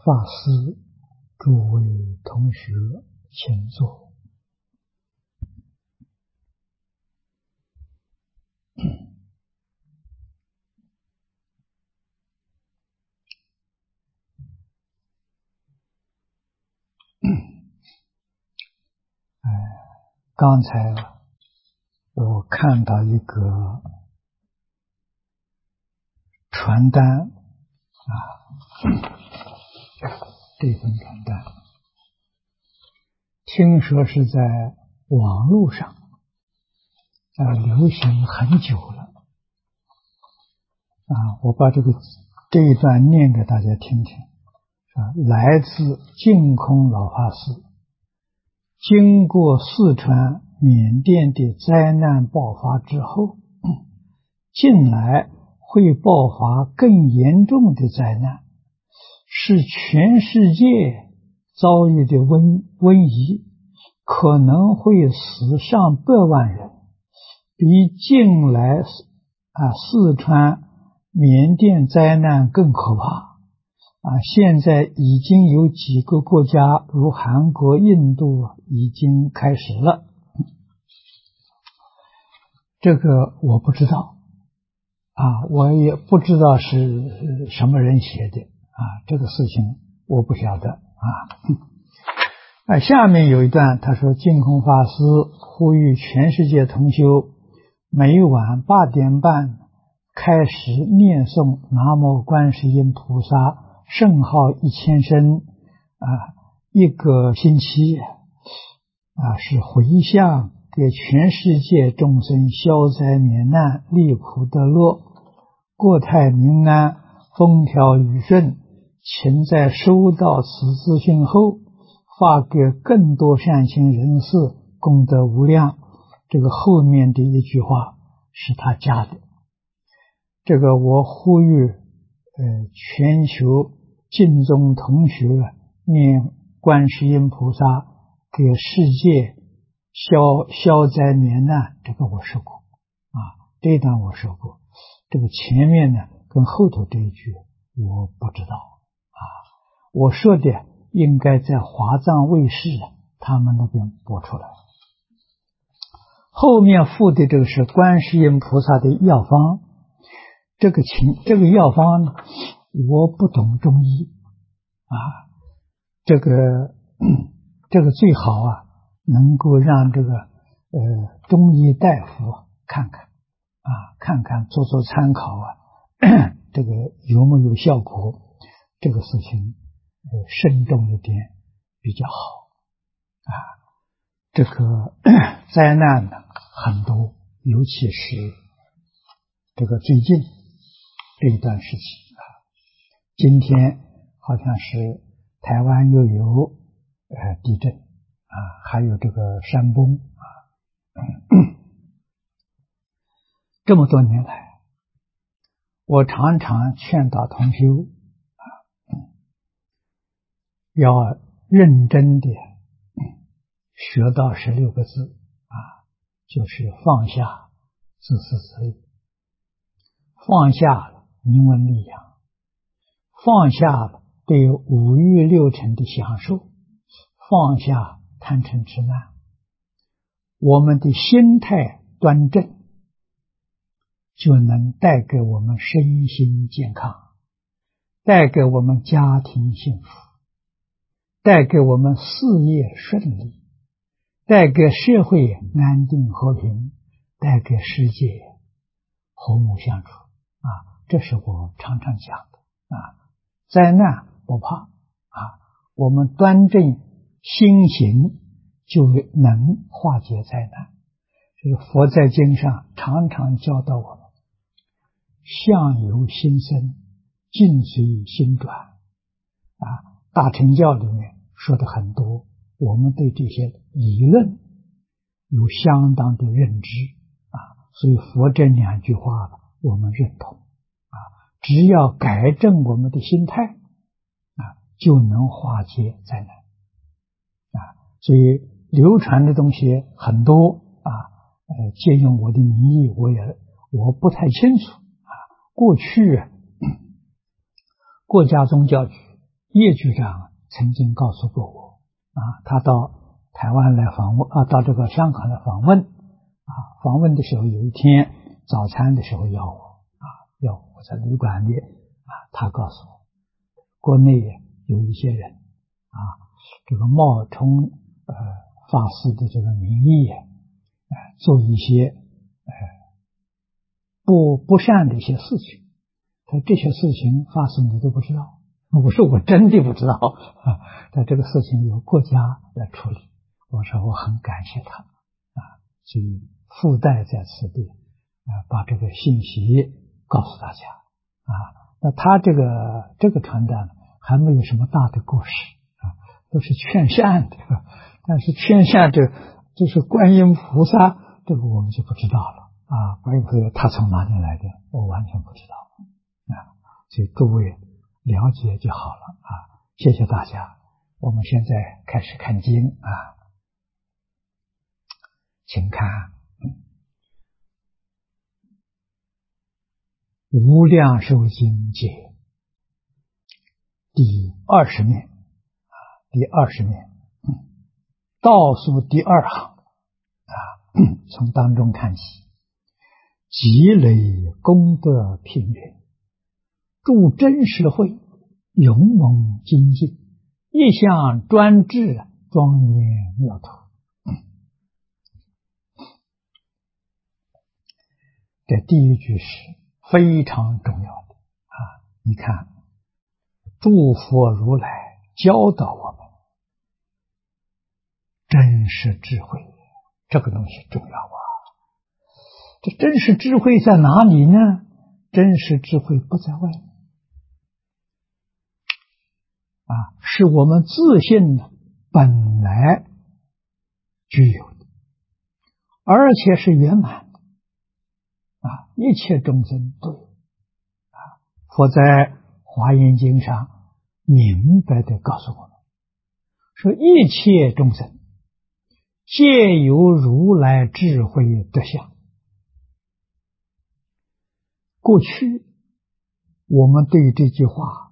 法师，诸位同学，请坐。刚才我看到一个传单这份传单，听说是在网络上流行很久了我把这一段念给大家听听来自净空老法师。经过四川、缅甸的灾难爆发之后，近来会爆发更严重的灾难，是全世界遭遇的瘟疫，可能会死上百万人，比近来四川、缅甸灾难更可怕。现在已经有几个国家，如韩国、印度已经开始了。这个我不知道我也不知道是什么人写的这个事情我不晓得下面有一段，他说净空法师呼吁全世界同修每晚8点半开始念诵南无观世音菩萨圣号1000声一个星期是回向给全世界众生消灾免难、离苦得乐、国泰民安、风调雨顺。请在收到此资讯后发给更多善心人士，功德无量。这个后面的一句话是他加的。这个我呼吁全球净宗同学念观世音菩萨给世界消灾免难，这个我说过这一段我说过。这个前面呢跟后头这一句我不知道我说的应该在华藏卫视他们那边播出来。后面附的这个是观世音菩萨的药方，这个药方呢我不懂中医这个最好能够让这个中医大夫看看做参考这个有没有效果，这个事情慎重一点比较好这个灾难呢很多，尤其是这个最近这一段时期今天好像是台湾又有地震还有这个山崩这么多年来，我常常劝导同修要认真的学到16个字就是放下自私自利，放下了名闻利养，放下了对五欲六尘的享受，放下贪嗔痴慢，我们的心态端正，就能带给我们身心健康，带给我们家庭幸福，带给我们事业顺利，带给社会安定和平，带给世界和睦相处这是我常常讲的灾难不怕我们端正心行就能化解灾难。这个佛在经上常常教导我们相由心生，境随心转大乘教里面说的很多，我们对这些理论有相当的认知所以佛这2句话我们认同只要改正我们的心态就能化解灾难所以流传的东西很多借用我的名义我不太清楚过去国家宗教局叶局长曾经告诉过我，他到台湾来访问，到这个香港来访问，访问的时候有一天早餐的时候要我在旅馆里，他告诉我，国内有一些人这个冒充法师的这个名义做一些不善的一些事情，他这些事情法师你都不知道。我说我真的不知道但这个事情由国家来处理。我说我很感谢他所以附带在此地把这个信息告诉大家那他这个传单还没有什么大的故事都是劝善的，但是劝善就是观音菩萨，这个我们就不知道了观音菩萨他从哪里来的，我完全不知道所以各位了解就好了谢谢大家。我们现在开始看经请看无量寿经解第20面第20面倒数第2行从当中看起，积累功德品源，助真实慧，勇猛精进，一向专制，庄严妙土。这第一句是非常重要的你看，诸佛如来教导我们真实智慧，这个东西重要这真实智慧在哪里呢？真实智慧不在外面是我们自信本来具有的，而且是圆满的一切众生都有佛在华严经上明白地告诉我们说，一切众生皆有如来智慧德相。过去我们对这句话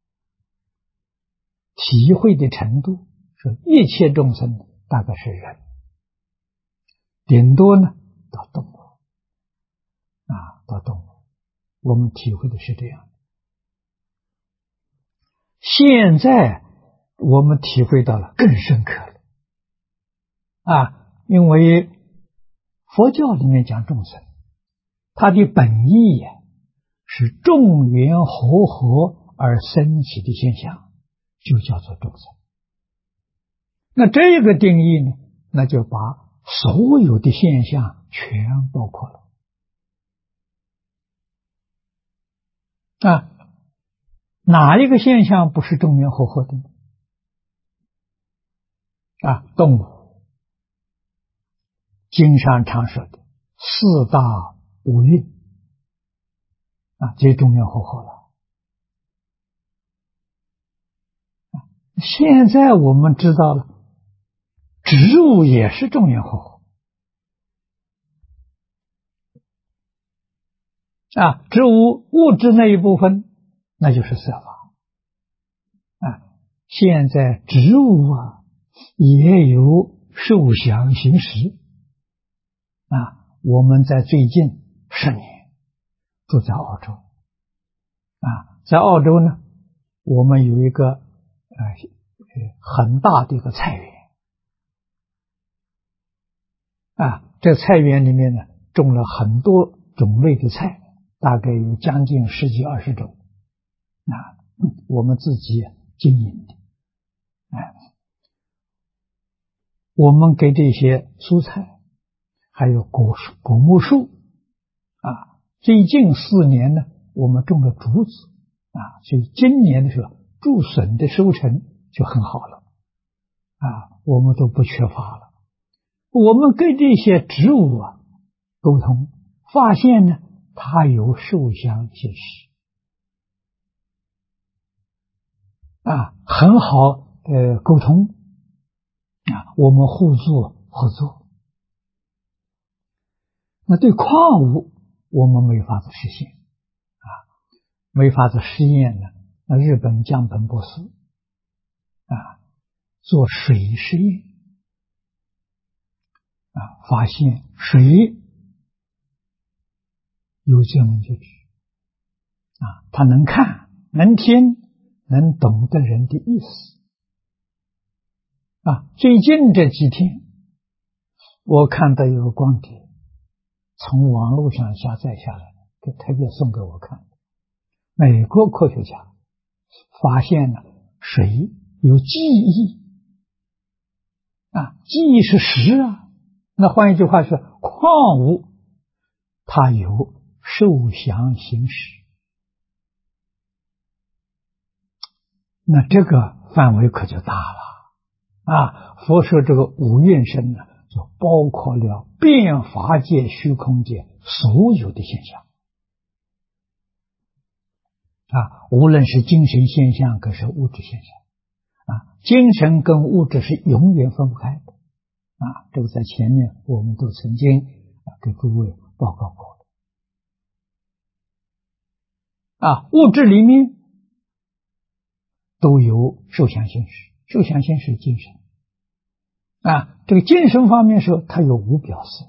体会的程度是一切众生大概是人，顶多呢到动物到动物，我们体会的是这样。现在我们体会到了更深刻了因为佛教里面讲众生，它的本意是众缘和合而生起的现象，就叫做众生。那这个定义呢，那就把所有的现象全包括了哪一个现象不是众缘和合的动物，经上常说的四大五蕴这些众缘和合了。现在我们知道了，植物也是众缘和合植物物质那一部分那就是色法现在植物也有受想行识我们在最近10年住在澳洲在澳洲呢，我们有一个很大的一个菜园这菜园里面呢种了很多种类的菜，大概有将近10几20种我们自己经营的我们给这些蔬菜还有果木树最近4年呢我们种了竹子所以今年的时候竹笋的收成就很好了我们都不缺乏了。我们跟这些植物沟通，发现呢它有受想行识很好沟通我们互助合作。那对矿物我们没法子实现没法子实验呢。那日本江本博士做水实验发现水有见闻觉知他能看、能听、能懂得人的意思最近这几天，我看到有个光碟，从网络上下载下来的，特别送给我看。美国科学家发现了水有记忆记忆是实那换一句话说，矿物它有受想行识。那这个范围可就大了佛说这个五蕴身呢，就包括了变法界、虚空界所有的现象无论是精神现象可是物质现象精神跟物质是永远分不开的这个在前面我们都曾经给诸位报告过物质里面都有受想行识，受想行识精神这个精神方面说它有无表色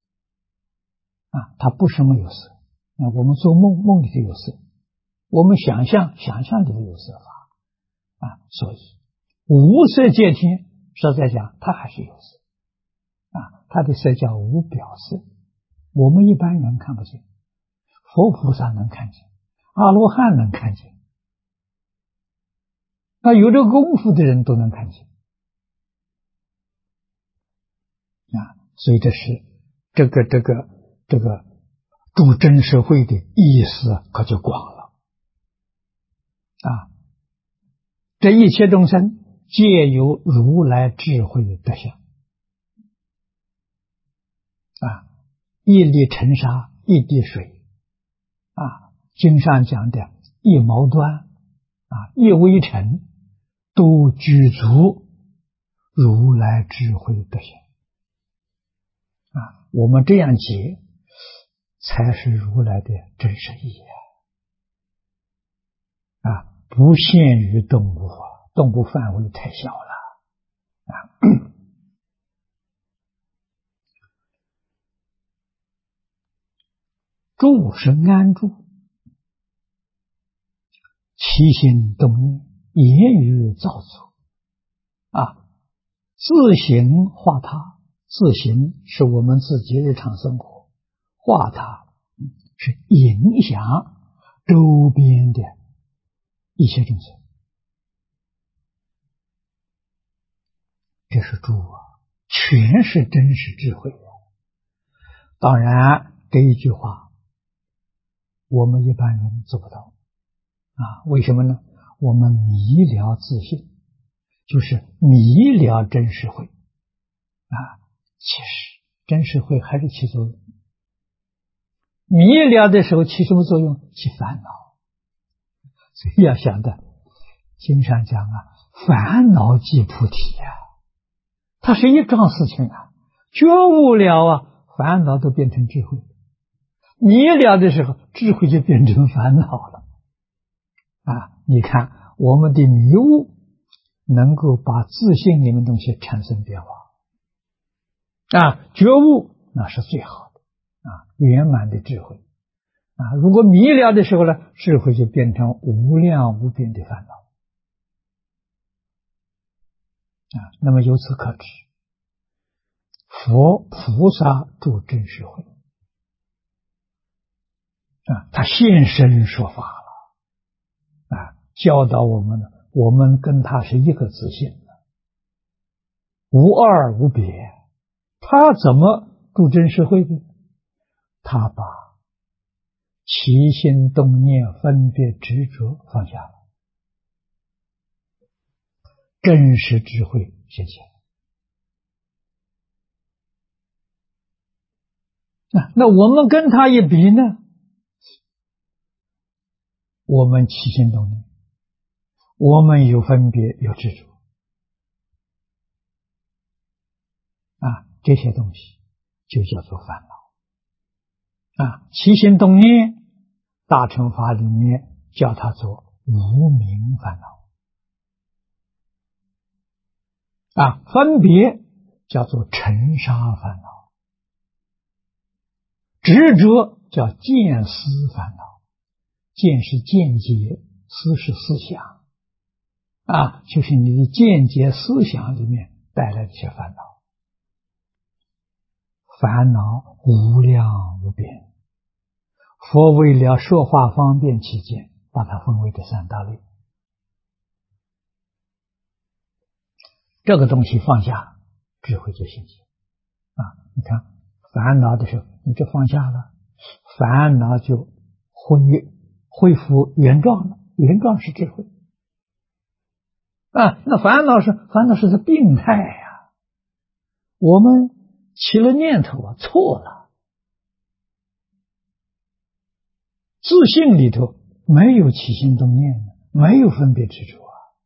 它不是没有色我们做梦，梦里头有色，我们想象里头有色法所以无色界天实在讲它还是有色它的色叫无表色，我们一般人看不见，佛菩萨能看见，阿罗汉能看见有这个功夫的人都能看见所以这是这个住真实慧的意思可就广了这一切众生皆有如来智慧德相一粒尘沙，一滴水经上讲的一毛端一微尘都具足如来智慧德相我们这样解才是如来的真实意义不限于动物动物范围太小了住是安住，起心动念，言语造作自行化他，自行是我们自己日常生活，化他是影响周边的一切众生，这是住全是真实智慧当然这一句话我们一般人做不到为什么呢？我们迷了自信，就是迷了真实慧其实真实慧还是起作用，迷了的时候起什么作用？起烦恼。所以要想的经上讲烦恼即菩提它是一桩事情觉悟了烦恼都变成智慧，迷了的时候智慧就变成烦恼了你看我们的迷悟能够把自信里面东西产生变化觉悟那是最好的圆满的智慧如果迷了的时候呢，智慧就变成无量无边的烦恼那么由此可知，佛菩萨住真实慧他现身说法了教导我们呢，我们跟他是一个自性无二无别，他怎么住真实慧呢？他把起心动念分别执着放下了，真实智慧显现那我们跟他一比呢，我们起心动念，我们有分别有执着这些东西就叫做烦恼起心动念大乘法里面叫它做无明烦恼分别叫做尘沙烦恼，执着叫见思烦恼。见是见解，思是思想，就是你的见解思想里面带来的一些烦恼。烦恼无量无边，佛为了说话方便起见，把它分为这三大类。这个东西放下，智慧就现前。你看烦恼的时候，你就放下了，烦恼就恢复原状了，原状是智慧。那烦恼是病态呀，我们起了念头错了，自性里头没有起心动念的，没有分别执着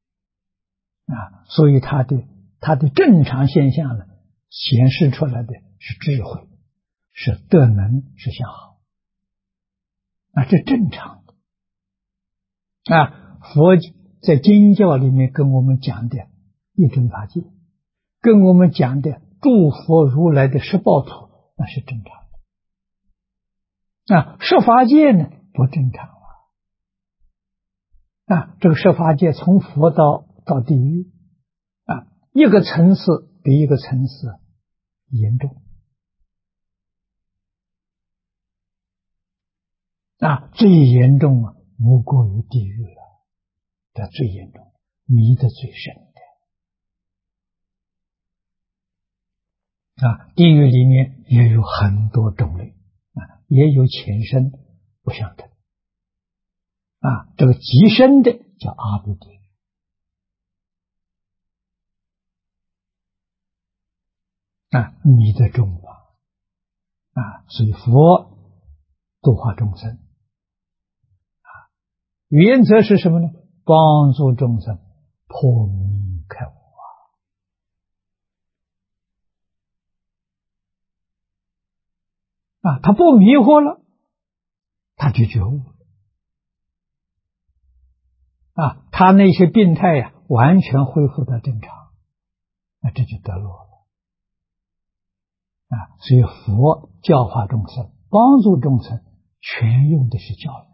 所以它的正常现象呢，显示出来的是智慧，是德能，是相好，这正常的。佛在经教里面跟我们讲的一真法界，跟我们讲的诸佛如来的十报土，那是正常的。十法界呢不正常这个十法界从佛到地狱一个层次比一个层次严重最严重无过于地狱了，这最严重，迷得最深的地狱里面也有很多种类也有前生不相等这个极深的叫阿鼻地狱迷得重所以佛度化众生原则是什么呢？帮助众生破迷开悟他不迷惑了，他就觉悟了他那些病态完全恢复到正常，这就得乐了所以佛教化众生，帮助众生，全用的是教育，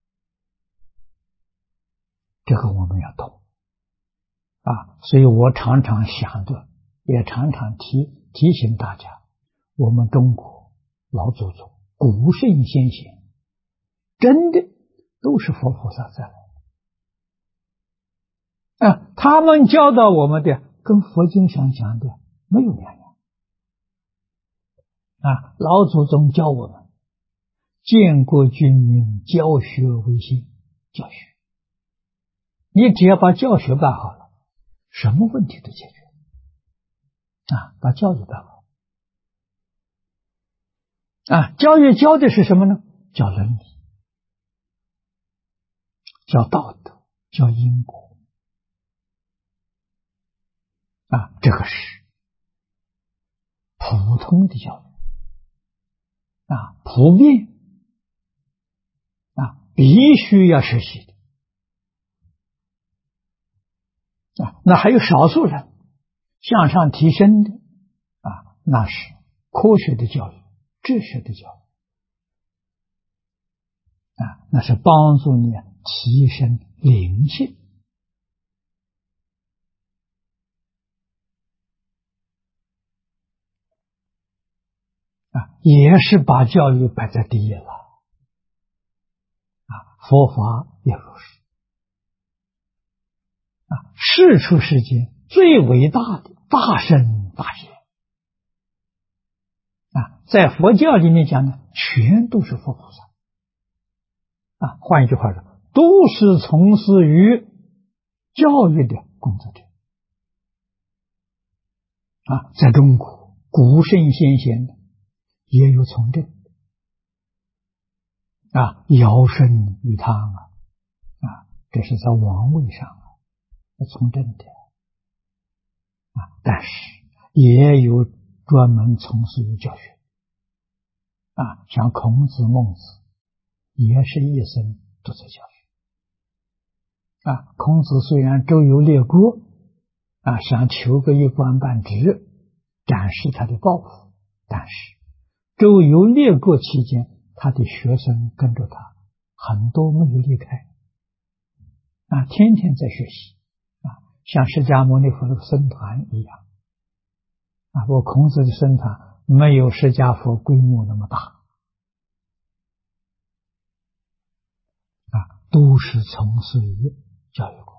这个我们要懂所以我常常想着，也常常提醒大家，我们中国老祖宗古圣先贤真的都是佛菩萨在他们教导我们的跟佛经上讲的没有两样老祖宗教我们建国军民，教学为先，教学你只要把教学办好了，什么问题都解决把教育办好教育教的是什么呢？教伦理，教道德，教因果这个是普通的教育普遍必须要实习的那还有少数人向上提升的那是科学的教育，知识的教育那是帮助你提升灵性也是把教育摆在第一了佛法也如是世出世间最伟大的大圣大贤在佛教里面讲呢，全都是佛菩萨换一句话说，都是从事于教育的工作者在中国古圣先贤的也有从政尧舜禹汤这是在王位上从政的但是也有专门从事于教学像孔子孟子也是一生都在教学孔子虽然周游列国想求个一官半职，展示他的抱负。但是周游列国期间，他的学生跟着他，很多没有离开，天天在学习，像释迦牟尼佛的僧团一样，不过孔子的僧团没有释迦佛规模那么大，都是从事于教育工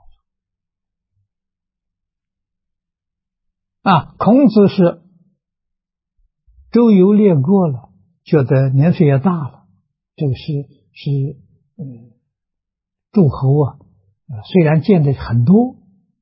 作。孔子是周游列国了，觉得年岁也大了，这个诸侯虽然见的很多，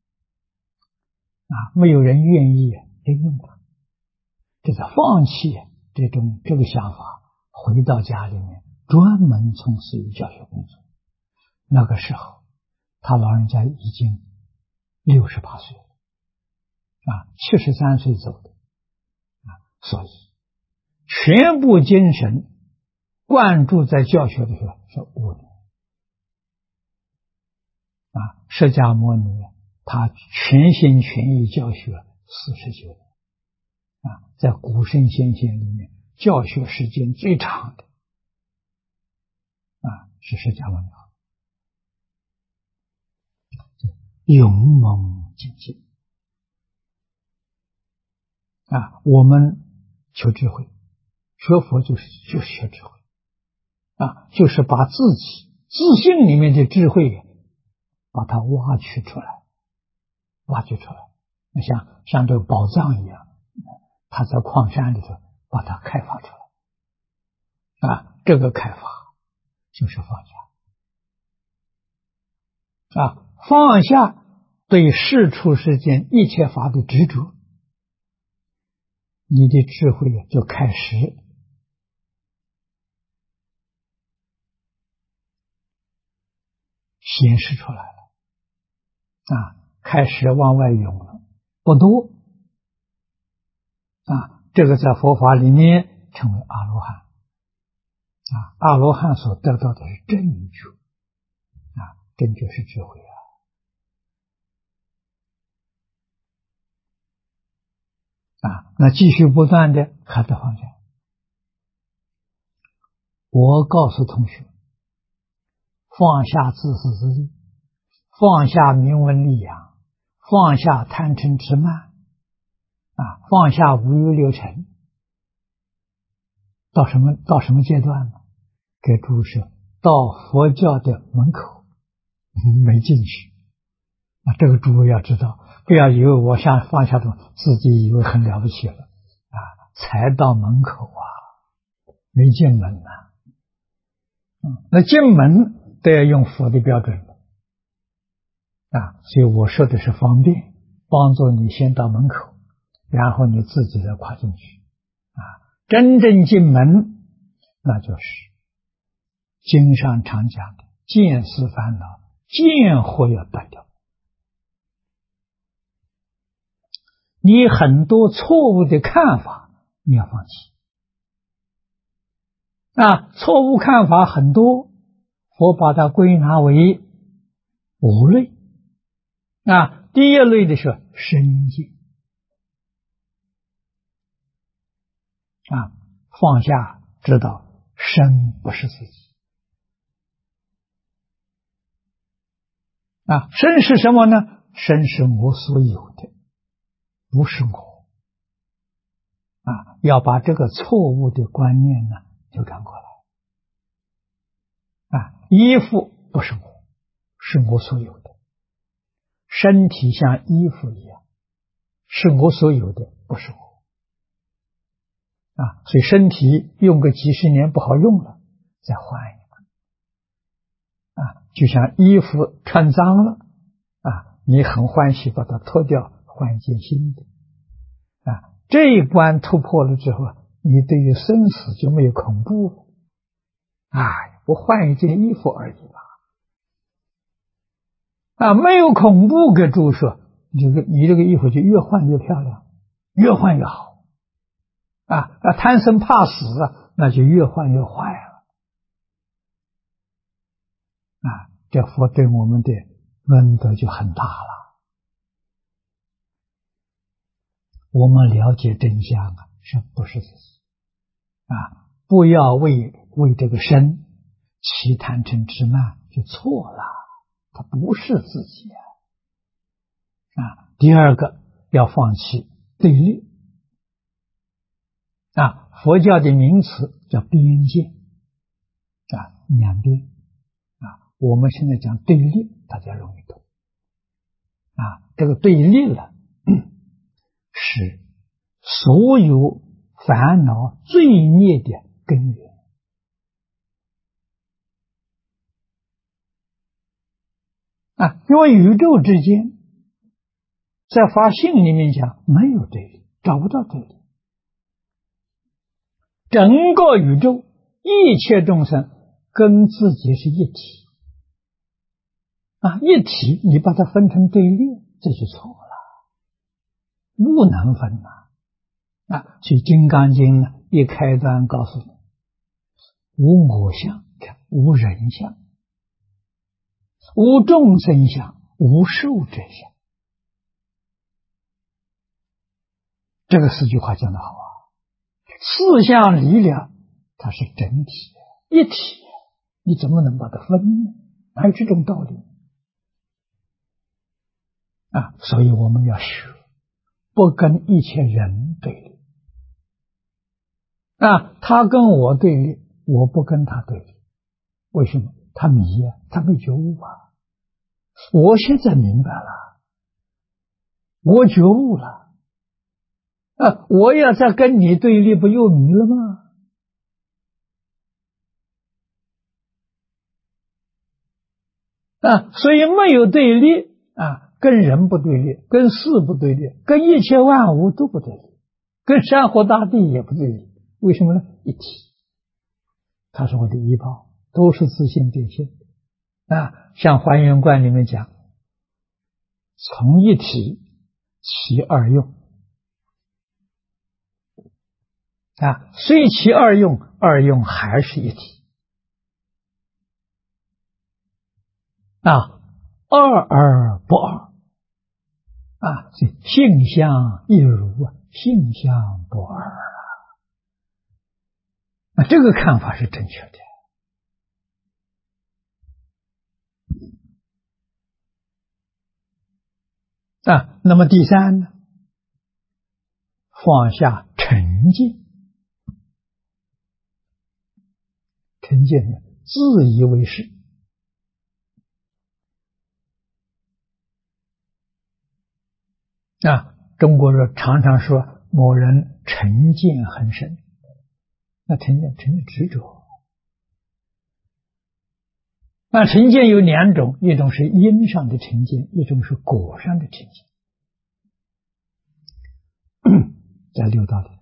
没有人愿意利用他，这是放弃这个想法，回到家里面专门从事于教学工作。那个时候他老人家已经68岁了，73岁走的所以全部精神灌注在教学的时候是5年释迦牟尼他全心全意教学49年在古圣先贤里面教学时间最长的是释迦牟尼勇猛精进我们求智慧，学佛就是学智慧就是把自己自信里面的智慧把它挖掘出来，像这个宝藏一样，它在矿山里头把它开发出来这个开发就是放下放下对世出世间一切法的执着，你的智慧就开始显示出来了开始往外涌了，不多这个在佛法里面称为阿罗汉阿罗汉所得到的是正觉正觉是智慧那继续不断的还得放下。我告诉同学，放下自私自利，放下名闻利养，放下贪嗔痴慢放下五欲六尘，到什么阶段呢？给诸说到佛教的门口没进去这个诸位要知道，不要以为我像放下自己以为很了不起了才到门口没进门那进门都要用佛的标准所以我说的是方便，帮助你先到门口，然后你自己再跨进去真正进门，那就是经上常讲的见思烦恼，见惑要断掉。你很多错误的看法你要放弃错误看法很多，佛把它归纳为5类第一类的是身见放下，知道身不是自己身是什么呢？身是我所有的，不是我要把这个错误的观念呢扭转过来衣服不是我，是我所有的，身体像衣服一样，是我所有的，不是我所以身体用个几十年不好用了，再换一个就像衣服穿脏了你很欢喜把它脱掉，换一件新的这一关突破了之后，你对于生死就没有恐怖了我换一件衣服而已没有恐怖，给诸说你这个衣服就越换越漂亮，越换越好贪生怕死那就越换越坏了这佛对我们的恩德就很大了我们了解真相啊，是不是自己啊？不要为这个身起贪嗔痴慢，就错了，它不是自己啊。第二个要放弃对立啊，佛教的名词叫边界啊，两边啊，我们现在讲对立，大家容易懂啊。这个对立了，是所有烦恼罪孽的根源啊。因为宇宙之间，在发性里面讲没有对立，找不到对立。整个宇宙一切众生跟自己是一体啊，一体你把它分成对立，这就错了，不能分啊。所以《金刚经》呢，一开端告诉你，无我相，无人相，无众生相，无寿者相。这个4句话讲得好啊，四相离了，它是整体一体，你怎么能把它分呢？哪有这种道理啊？所以我们要学，不跟一切人对立啊，他跟我对立，我不跟他对立。为什么？他迷呀，他没觉悟啊。我现在明白了，我觉悟了啊，我要再跟你对立，不又迷了吗？啊，所以没有对立啊，跟人不对立，跟事不对立，跟一切万物都不对立，跟山河大地也不对立。为什么呢？一体，它是我的依报，都是自性变现啊。像《还原观》里面讲，从一体起二用啊，虽其二用，二用还是一体啊，二而不二啊，性相一如性相不二啊，这个看法是正确的啊。那么第三呢，放下成见，成见呢，自以为是啊。中国人常常说某人成见很深，那成见执着。那成见有两种，一种是因上的成见，一种是果上的成见。在六道里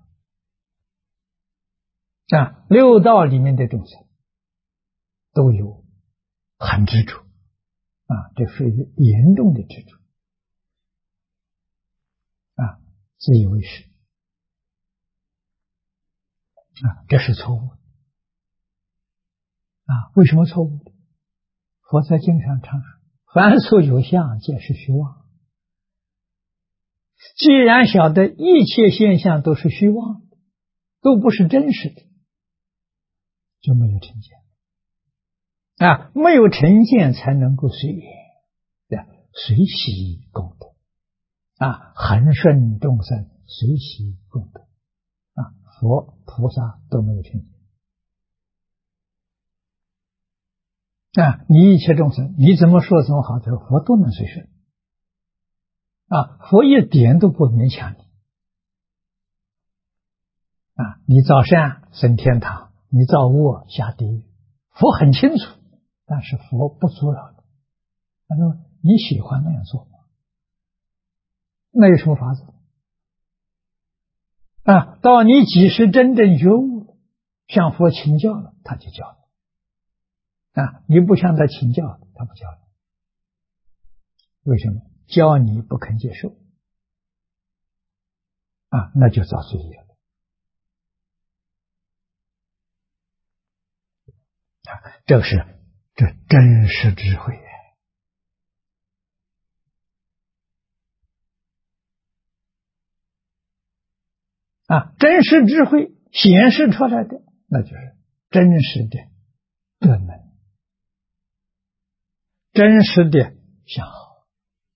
啊，六道里面的众生都有很执着啊，这属于严重的执着啊，自以为是啊，这是错误的啊。为什么错误的？佛在经上常说，凡所有相，皆是虚妄。既然晓得一切现象都是虚妄的，都不是真实的，就没有成见啊，没有成见才能够随缘随喜功德啊，恒顺众生，随喜功德啊，佛菩萨都没有成见啊，你一切众生，你怎么说怎么好，这个佛都能随顺啊，佛一点都不勉强你啊，你造善升天堂，你造恶下地狱，佛很清楚，但是佛不阻扰你。他说你喜欢那样做吗？那有什么法子啊？到你几时真正觉悟了，向佛请教了，他就教你啊。你不向他请教，他不教你。为什么？教你不肯接受啊，那就造罪业了啊。这真实智慧真实智慧显示出来的，那就是真实的德能，真实的相好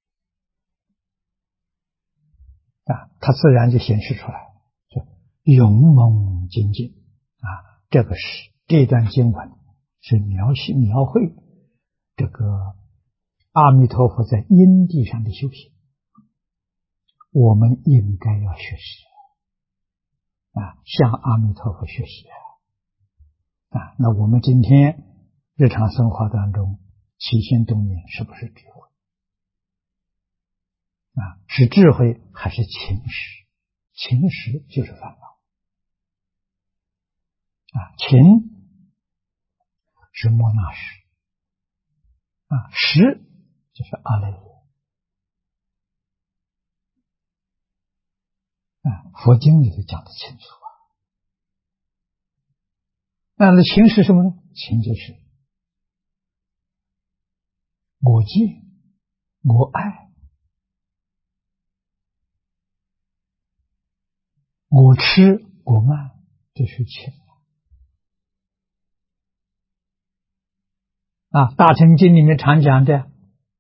它自然就显示出来，就勇猛精进这个是这段经文是描绘这个阿弥陀佛在因地上的修行，我们应该要学习向阿弥陀佛学习那我们今天日常生活当中起心动念是不是智慧是智慧还是情识？情识就是烦恼情是莫那识识就是阿赖耶佛经里头讲得清楚那情是什么呢？情就是我见我爱我痴我慢，这是情大乘经里面常讲的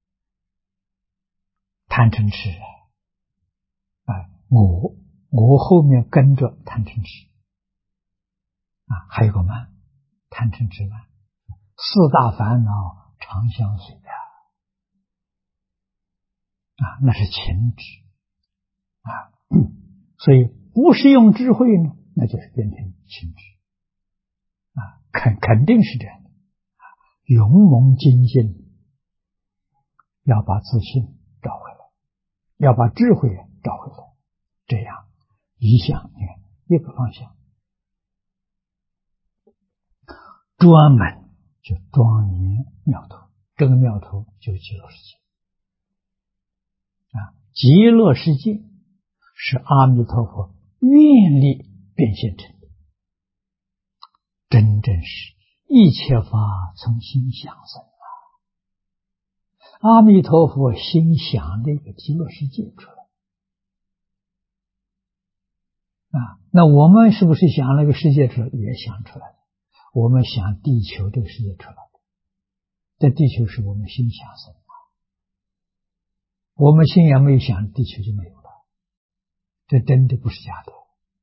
贪嗔痴我后面跟着贪嗔痴还有个慢，贪嗔痴慢，四大烦恼常相随那是情执所以不是用智慧呢，那就是变成情执肯定是这样的勇猛精进，要把自信找回来，要把智慧找回来，这样一项你看一个方向专门就庄严妙土，这个妙土就是极乐世界极乐世界是阿弥陀佛愿力变现成的，真正是一切法从心想生阿弥陀佛心想的一个极乐世界出来那我们是不是想那个世界出来？也想出来了。我们想地球这个世界出来的，这地球是我们心想生的，我们心也没有想，地球就没有了，这真的不是假的。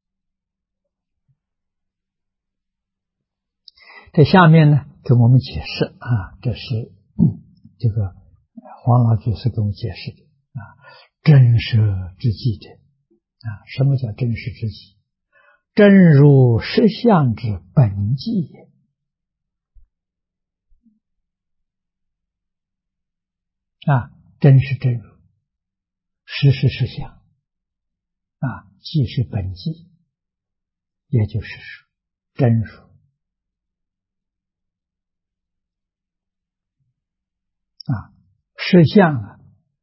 在下面呢给我们解释这是这个黄老居士给我们解释的真实之际的什么叫真实之际？真如实相之本际也真是真如，实是实相即是本际，也就是真如实相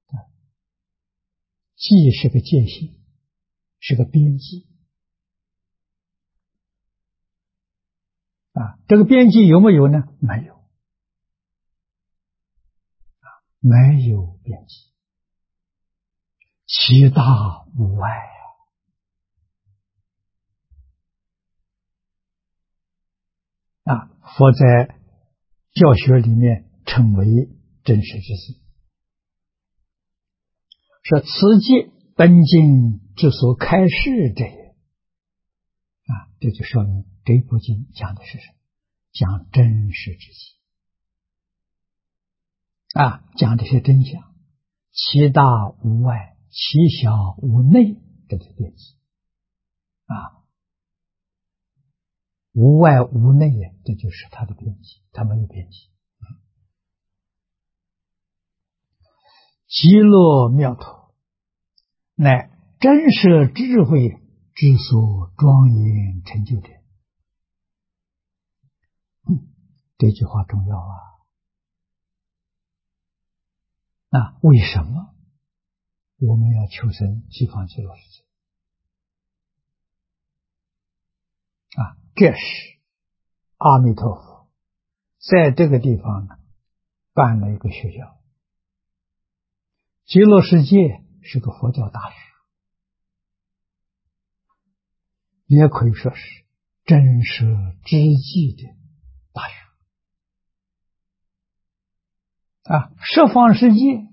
即是个界限，是个边际这个边际有没有呢？没有，没有边际，其大无外佛在教学里面称为真实之际，说此界本经之所开示者这就说明这部经讲的是什么？讲真实之际讲这些真相，其大无外，其小无内，这是边际无外无内这就是它的边际，它没有边际极乐妙土乃真实智慧之所庄严成就者这句话重要为什么我们要求生西方极乐世界这是阿弥陀佛在这个地方呢办了一个学校，极乐世界是个佛教大学也可以说是真实之际的大学十方世界，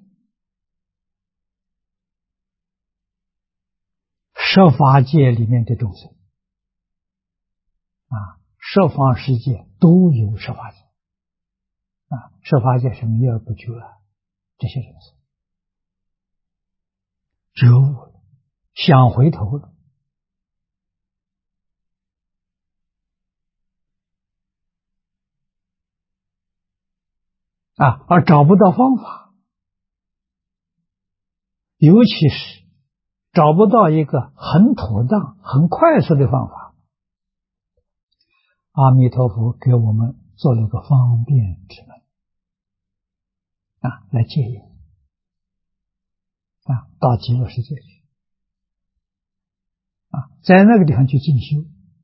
十法界里面的众生十方世界都有十法界十法界是迷而不觉这些众生觉悟了，想回头了而找不到方法，尤其是找不到一个很妥当、很快速的方法。阿弥陀佛给我们做了一个方便之门来接引到极乐世界去在那个地方去进修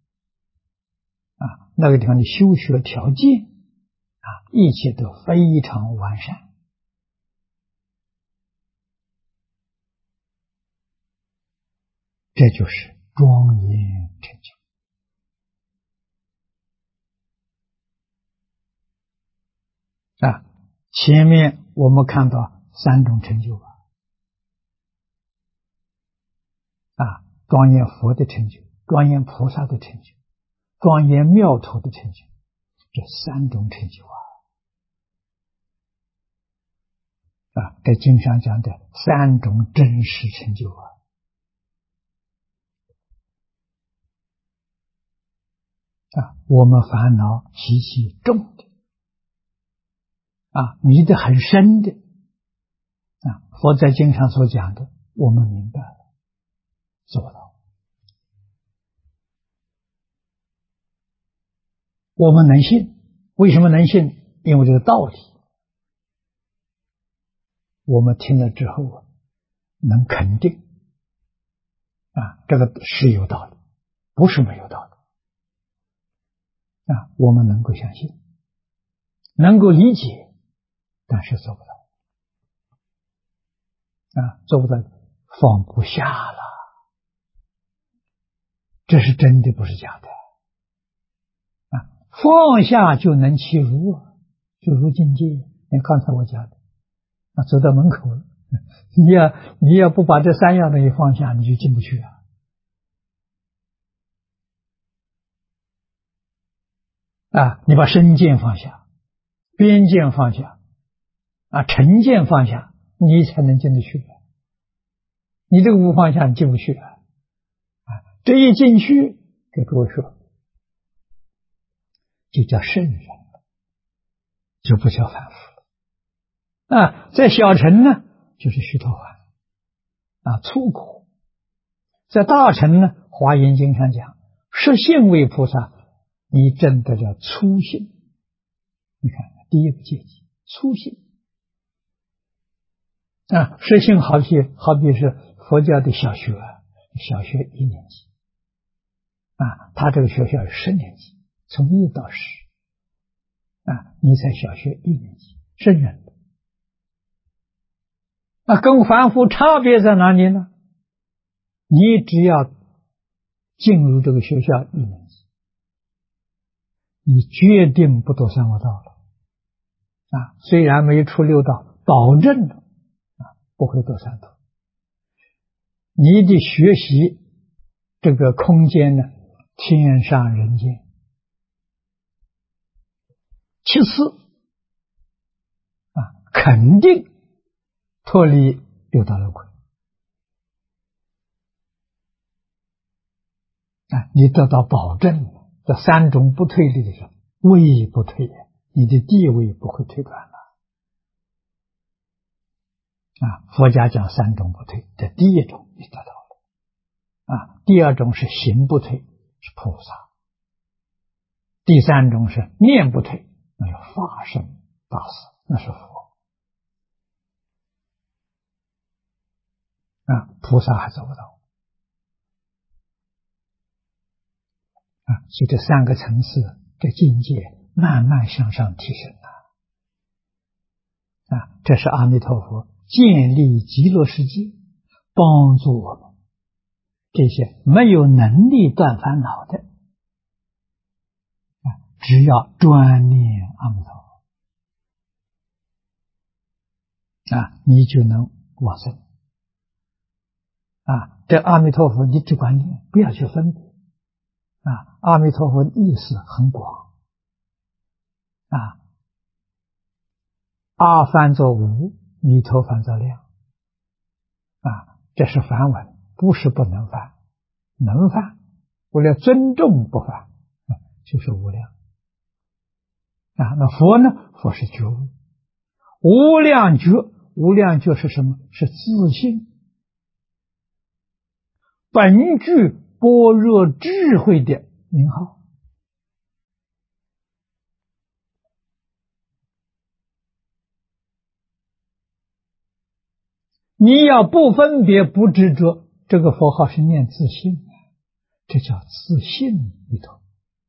那个地方的修学条件一切都非常完善。这就是庄严成就前面我们看到三种成就庄严佛的成就，庄严菩萨的成就，庄严妙土的成就，这三种成就在经上讲的三种真实成就我们烦恼习气重的迷得很深的佛在经上所讲的我们明白了，做到。我们能信，为什么能信？因为这个道理我们听了之后能肯定这个是有道理，不是没有道理我们能够相信，能够理解，但是做不到做不到，放不下了，这是真的，不是假的放下就能其如就如境界。刚才我讲的走到门口了，你要不把这三样东西放下，你就进不去你把身见放下，边见放下成见放下，你才能进得去你这个不放下，你进不去这一进去，给各位说，就叫圣人，就不叫凡夫在小乘呢，就是须陀洹粗苦；在大乘呢，华严经上讲，实性为菩萨，你证得了粗性。你看第一个阶级，粗性实性好比是佛教的小学1年级他这个学校是10年级，从1到10你才小学1年级，圣人跟凡夫差别在哪里呢？你只要进入这个学校1年级，你决定不堕三恶道了虽然没出六道，保证了不会堕三途。你的学习这个空间呢，天上人间。其次肯定脱离六道轮回你得到保证，这三种不退离的时候，位不退你的地位不会退转了佛家讲三种不退，这第一种你得到了第二种是行不退，是菩萨；第三种是念不退，那是法身大士，那是佛菩萨还做不到所以这3个层次的境界慢慢向上提升这是阿弥陀佛建立极乐世界，帮助我们这些没有能力断烦恼的，只要专念阿弥陀佛，你就能往生。这阿弥陀佛，你只管念，不要去分别。阿弥陀佛的意思很广。阿翻作无，弥陀翻作量。这是梵文，不是不能翻，能翻，为了尊重不翻，就是无量。那佛呢？佛是觉悟，无量觉，无量觉是什么？是自信，本具般若智慧的名号。你要不分别不执着，这个佛号是念自信，这叫自信弥陀。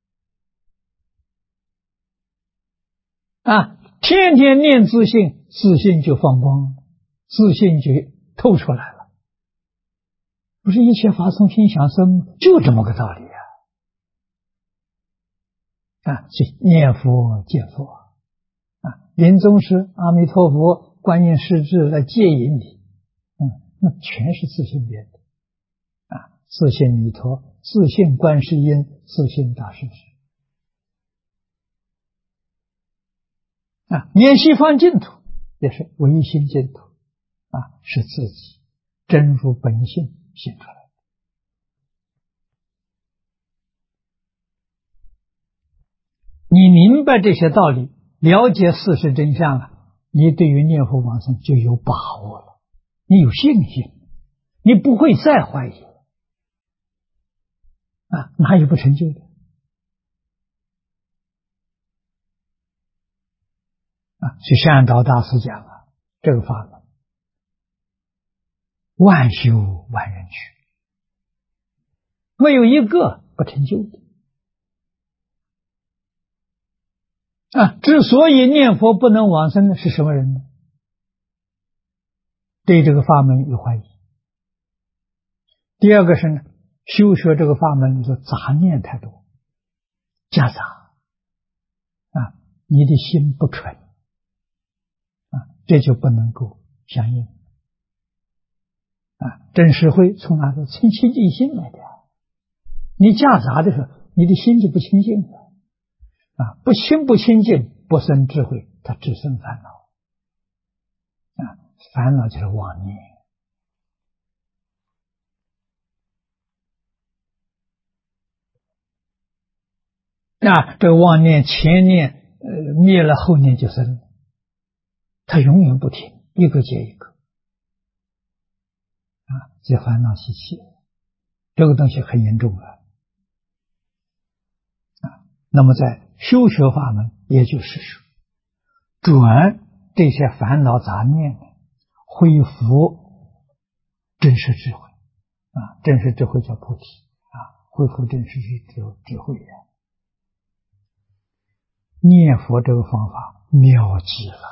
天天念自信，自信就放光，自信就透出来了。不是一切法从心想生，就这么个道理所以念佛见佛临终时阿弥陀佛、观音世智来接引你，那全是自信变的自信弥陀、自信观世音、自信大势至。念西方净土也是唯心净土是自己真如本性现出来的。你明白这些道理，了解事实真相了，你对于念佛往生就有把握了，你有信心，你不会再怀疑了哪有不成就的所以善导大师讲这个法门万修万人去，没有一个不成就的之所以念佛不能往生的是什么人呢？对这个法门有怀疑。第二个是呢，修学这个法门的杂念太多，夹杂你的心不纯这就不能够相应真实慧从哪里？从清净心来的你夹杂的时候，你的心就不清净了不清净，不生智慧，它只生烦恼烦恼就是妄念这个妄念前念灭了，后念就生了，它永远不停，一个接一个这烦恼习气，这个东西很严重了那么在修学法门，也就是说转这些烦恼杂念恢复真实智慧真实智慧叫菩提恢复真实智慧念佛这个方法妙极了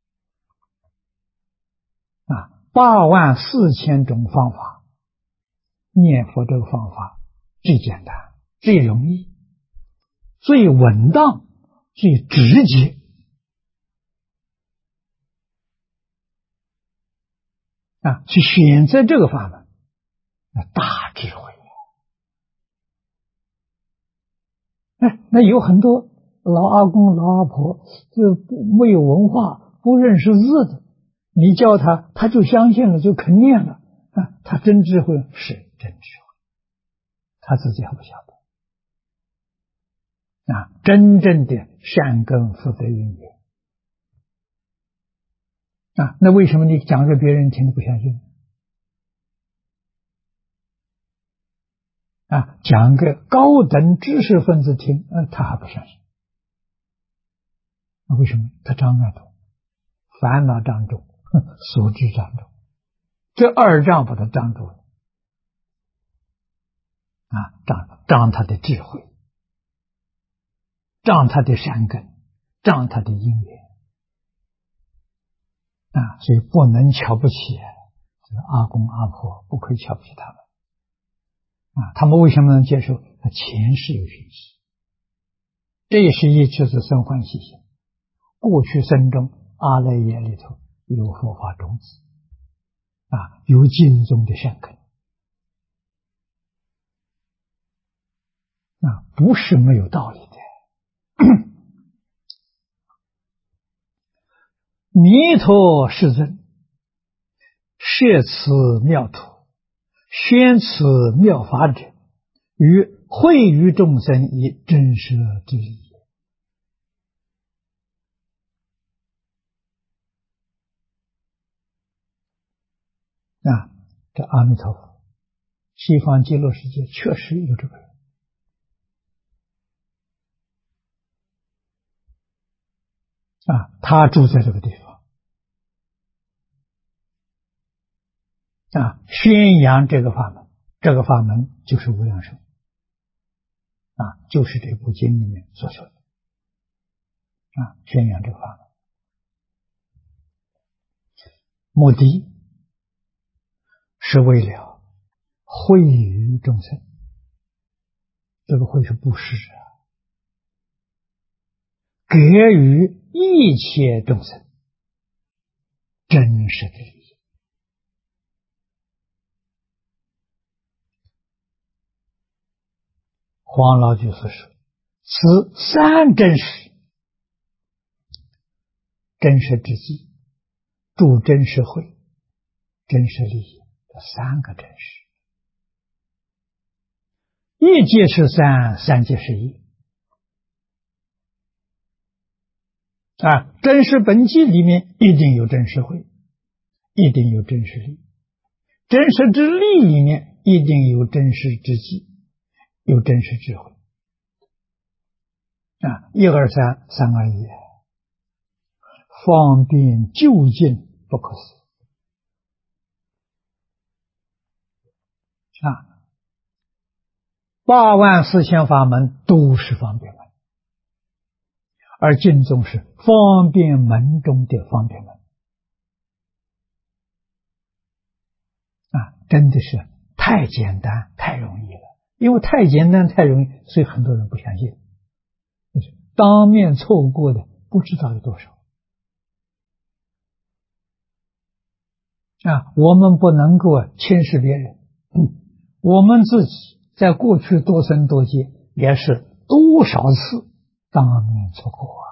84000种方法，念佛这个方法最简单、最容易、最稳当、最直接去选择这个法门，大智慧那有很多老阿公老阿婆没有文化，不认识字的，你教他，他就相信了，就肯念了他真智慧是真智慧，他自己还不晓得真正的善根福德因缘那为什么你讲给别人听都不相信讲给高等知识分子听他还不相信为什么？他障碍多，烦恼障重，所知障重，这二障把他障住了障他的智慧，障他的善根，障他的因缘所以不能瞧不起这个阿公阿婆，不可以瞧不起他们他们为什么能接受？前世有学习，这也是一切是生欢喜心。过去生中阿赖耶里头有佛法种子，有经中的善根，不是没有道理的。弥陀世尊设此妙土，宣此妙法者，于会于众生以真实之理。这阿弥陀佛，西方极乐世界确实有这个人。他住在这个地方，宣扬这个法门，这个法门就是无量寿，就是这部经里面所说的，宣扬这个法门，目的是为了惠于众生，这个惠是布施给予一切众生真实的利益。黄老居士说，此三真实：真实之机、助真实惠、真实利益，这三个真实。一即是三，三即是一。真实本机里面一定有真实惠，一定有真实利；真实之利里面一定有真实之机，有真实智慧。一二三，三而已，方便究竟不可思议。84000法门都是方便门，而净宗是方便门中的方便门。真的是太简单太容易了，因为太简单太容易，所以很多人不相信，当面错过的不知道有多少。我们不能够轻视别人，我们自己在过去多生多劫也是多少次当面错过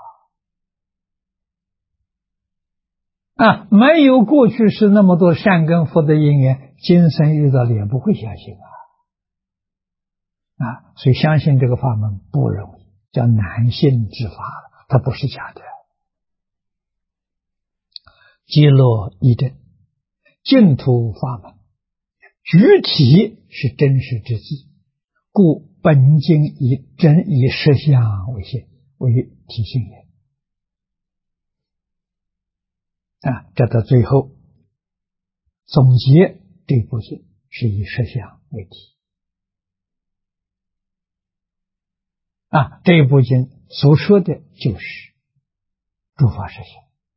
没有过去是那么多善根福德因缘，今生遇到了也不会相信所以相信这个法门不容易，叫难信之法，它不是假的。极乐一真净土法门，具体是真实之际，故本经以实相为现，为体性也。这到最后总结这部经是以实相为题。这部经所说的就是诸法实相。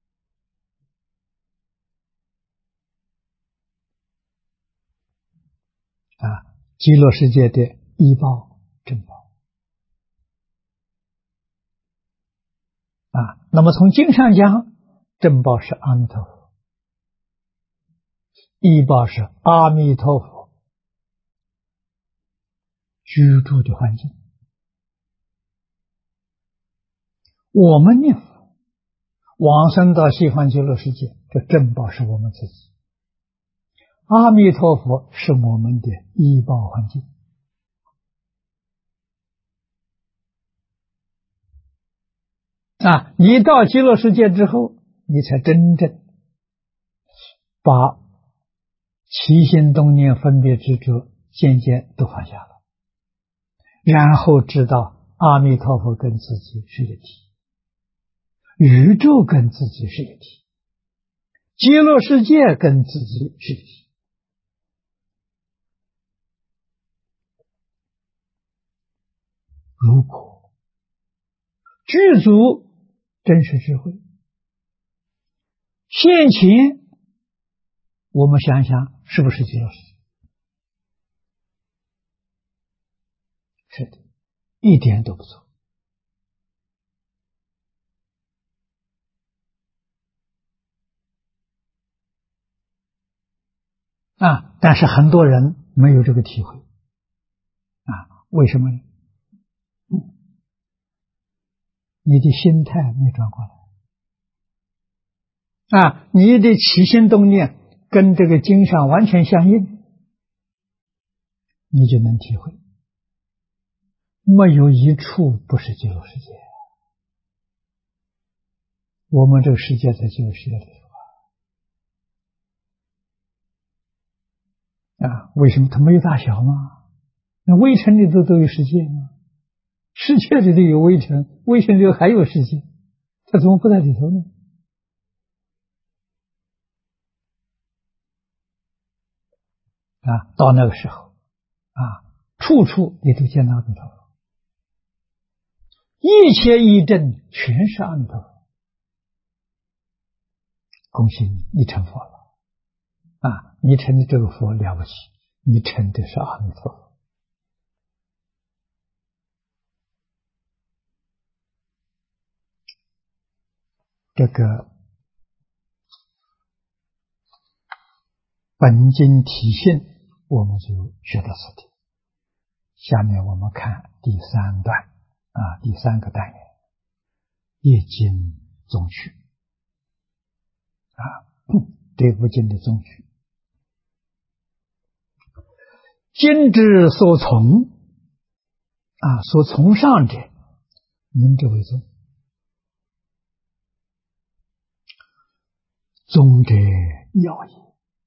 极乐世界的依报正报那么从经上讲，正报是阿弥陀佛，依报是阿弥陀佛居住的环境。我们念佛往生到西方极乐世界，这正报是我们自己，阿弥陀佛是我们的依报环境。你到极乐世界之后，你才真正把起心动念分别执着渐渐都放下了，然后知道阿弥陀佛跟自己是一体，宇宙跟自己是一体，极乐世界跟自己是一体。如果具足真实智慧，现前我们想想是不是极乐世界？ 是的，一点都不错。但是很多人没有这个体会为什么呢？你的心态没转过来你的起心动念跟这个经上完全相应，你就能体会，没有一处不是极乐世界。我们这个世界在极乐世界里头为什么它没有大小吗？那微尘里头都有世界吗？世界里头有微尘，微尘里头还有世界，它怎么不在里头呢？到那个时候处处你都见到阿弥陀佛，一切一真全是阿弥陀佛。恭喜你，你成佛了你成的这个佛了不起，你成的是阿弥陀佛。这个本经体性我们就学到此地。下面我们看第三段第三个单元，业经宗序这部经的宗序。经之所从所从上者，明之为宗。宗者要也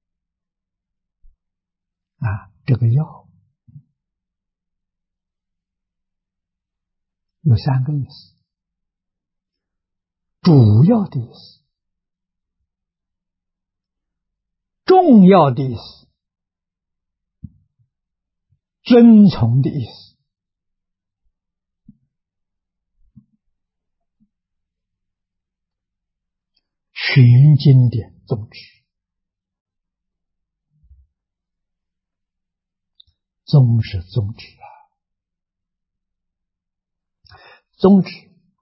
这个要有三个意思。主要的意思，重要的意思，遵从的意思。全经的宗旨，宗是宗旨宗旨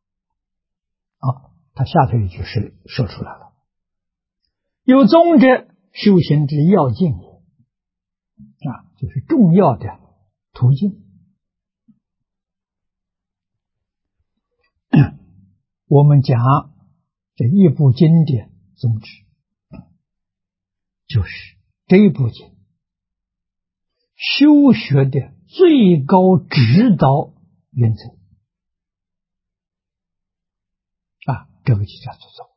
他下头一句是说出来了，有宗者，修行之要径也就是重要的途径。我们讲这一部经的宗旨，就是这一部经修学的最高指导原则这个就叫做宗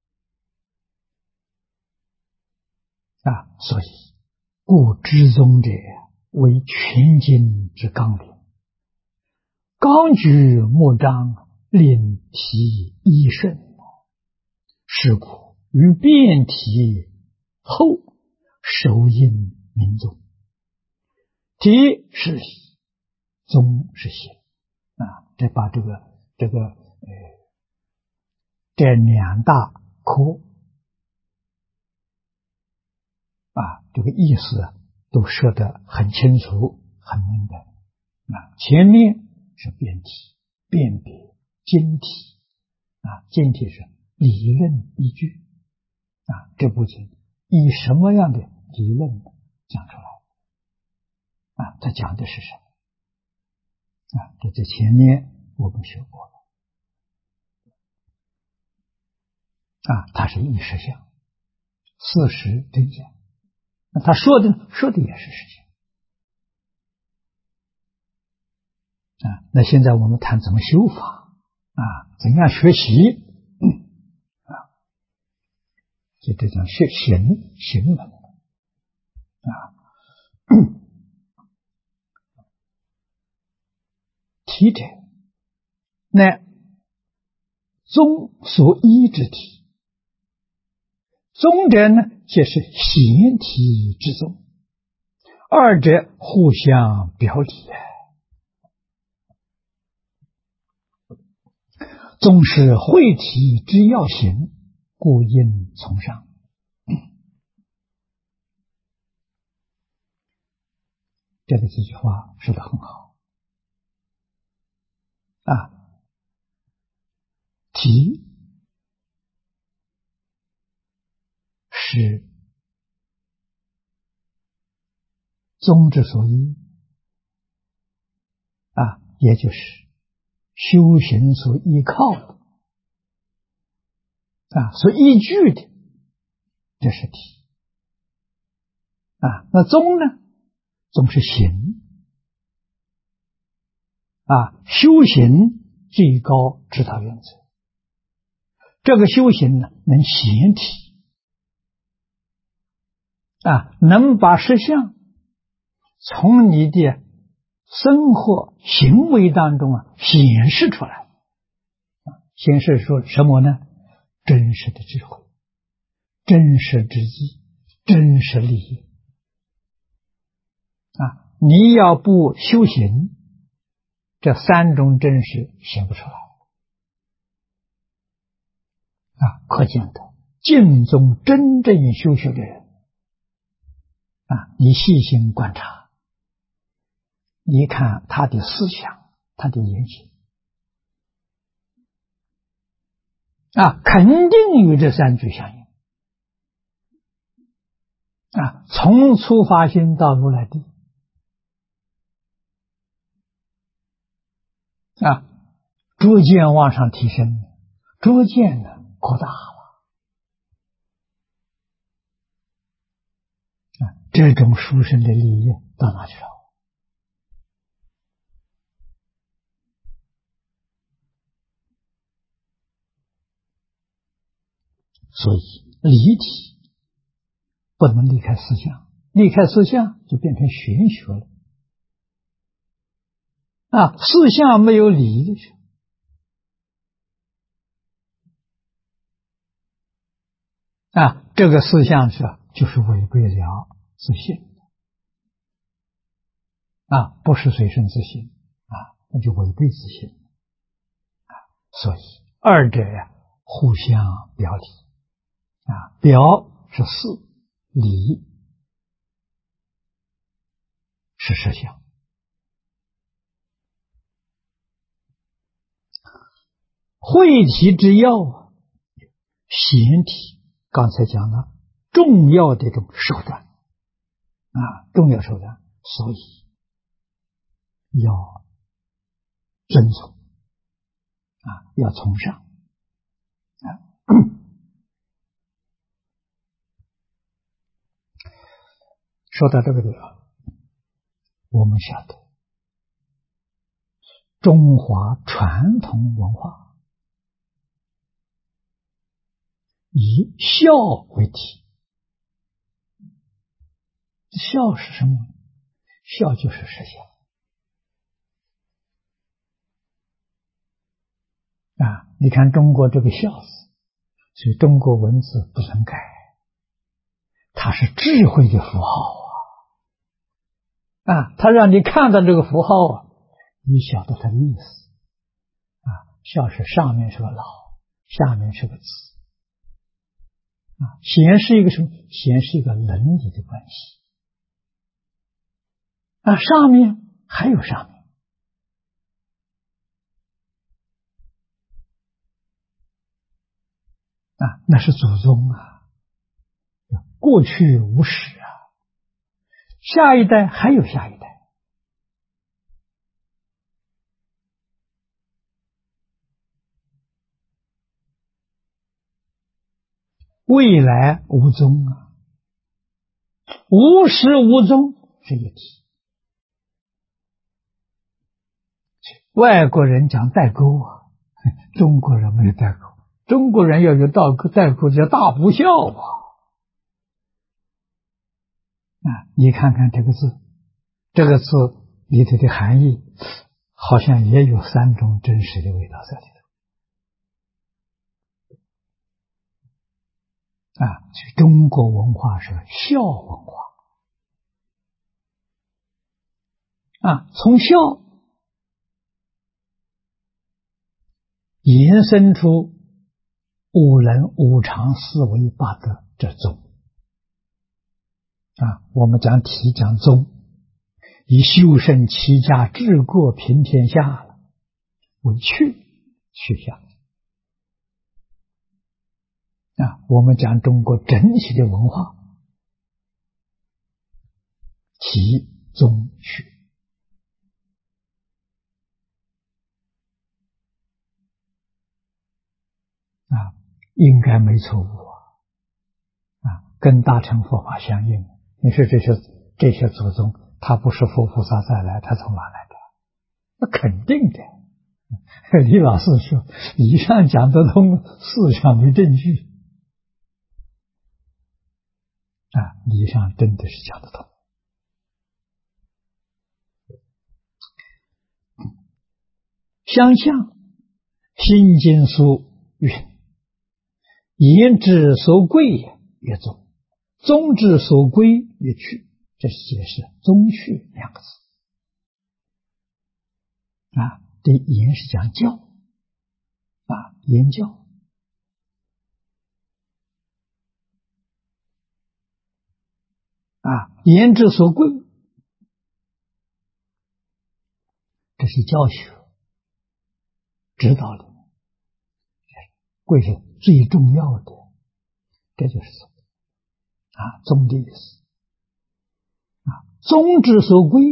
所以故知宗者为全经之纲领，纲举目张，令题一顺，是故于辩题后首印民宗。题是理，宗是行这把这两大科这个意思都说得很清楚很明白前面是辩题、辨别、经题经题是理论依据这部经以什么样的理论讲出来它讲的是什么这在前面我们学过了它是意识相、事实真相，那他说的也是实相那现在我们谈怎么修法怎样学习就这种行门题者，乃宗所依之题。宗者呢，即是贤题之宗，二者互相表里宗是会体之要行，故应从上。这句话说得很好体是宗之所依也就是修行所依靠的所依据的，这是体那宗呢？宗是行修行最高指导原则。这个修行呢，能显体能把实相从你的生活行为当中显示出来显示出什么呢？真实的智慧，真实之意，真实利益你要不修行，这三种真实显不出来可见的净宗真正修学的人你细心观察，你看他的思想，他的言行肯定与这三句相应从初发心到如来地逐渐往上提升，逐渐的扩大了这种殊胜的利益到哪去了？所以离体不能离开思想，离开思想就变成玄学了思想没有理的时候这个思想就是违背了自信不是随顺自信那就违背自信所以二者互相表里表是事，理是实相。会体之要显体，刚才讲了重要的一种手段重要手段，所以要遵从要从上说到这个地方，我们晓得中华传统文化以孝为体。孝是什么？孝就是实相你看中国这个孝字，所以中国文字不能改，它是智慧的符号它让你看到这个符号你晓得它的意思孝是上面是个老，下面是个子显示一个什么？显示一个伦理的关系上面还有上面那是祖宗过去无始下一代还有下一代未来无踪无始无踪是一体。外国人讲代沟中国人没有代沟，中国人要有代沟叫大不孝你看看这个字，这个字里头的含义好像也有三种真实的味道在里头所以中国文化是孝文化从孝延伸出五伦五常四维八德这宗我们讲体讲宗，以修身齐家治国平天下为去向我们讲中国整体的文化，其宗学应该没错误跟大乘佛法相应。你说这些祖宗，他不是佛菩萨再来，他从哪来的？那肯定的。李老师说，理上讲得通，事上没证据理上真的是讲得通。相向心经书云：言之所归曰宗，宗之所归曰去。这是解释宗去两个字这言是讲教言教言之所归，这是教学指导的，贵是最重要的，这就是宗的意思宗之所归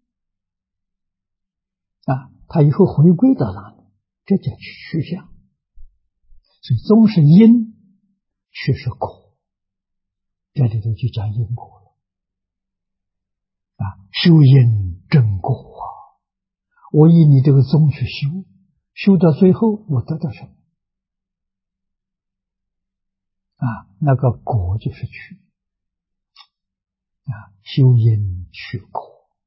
他以后回归到哪里？这叫去向。所以宗是因，去是果，这里头就讲因果了修因正果我以你这个宗去修，修到最后我得到什么那个果就是去修因去果。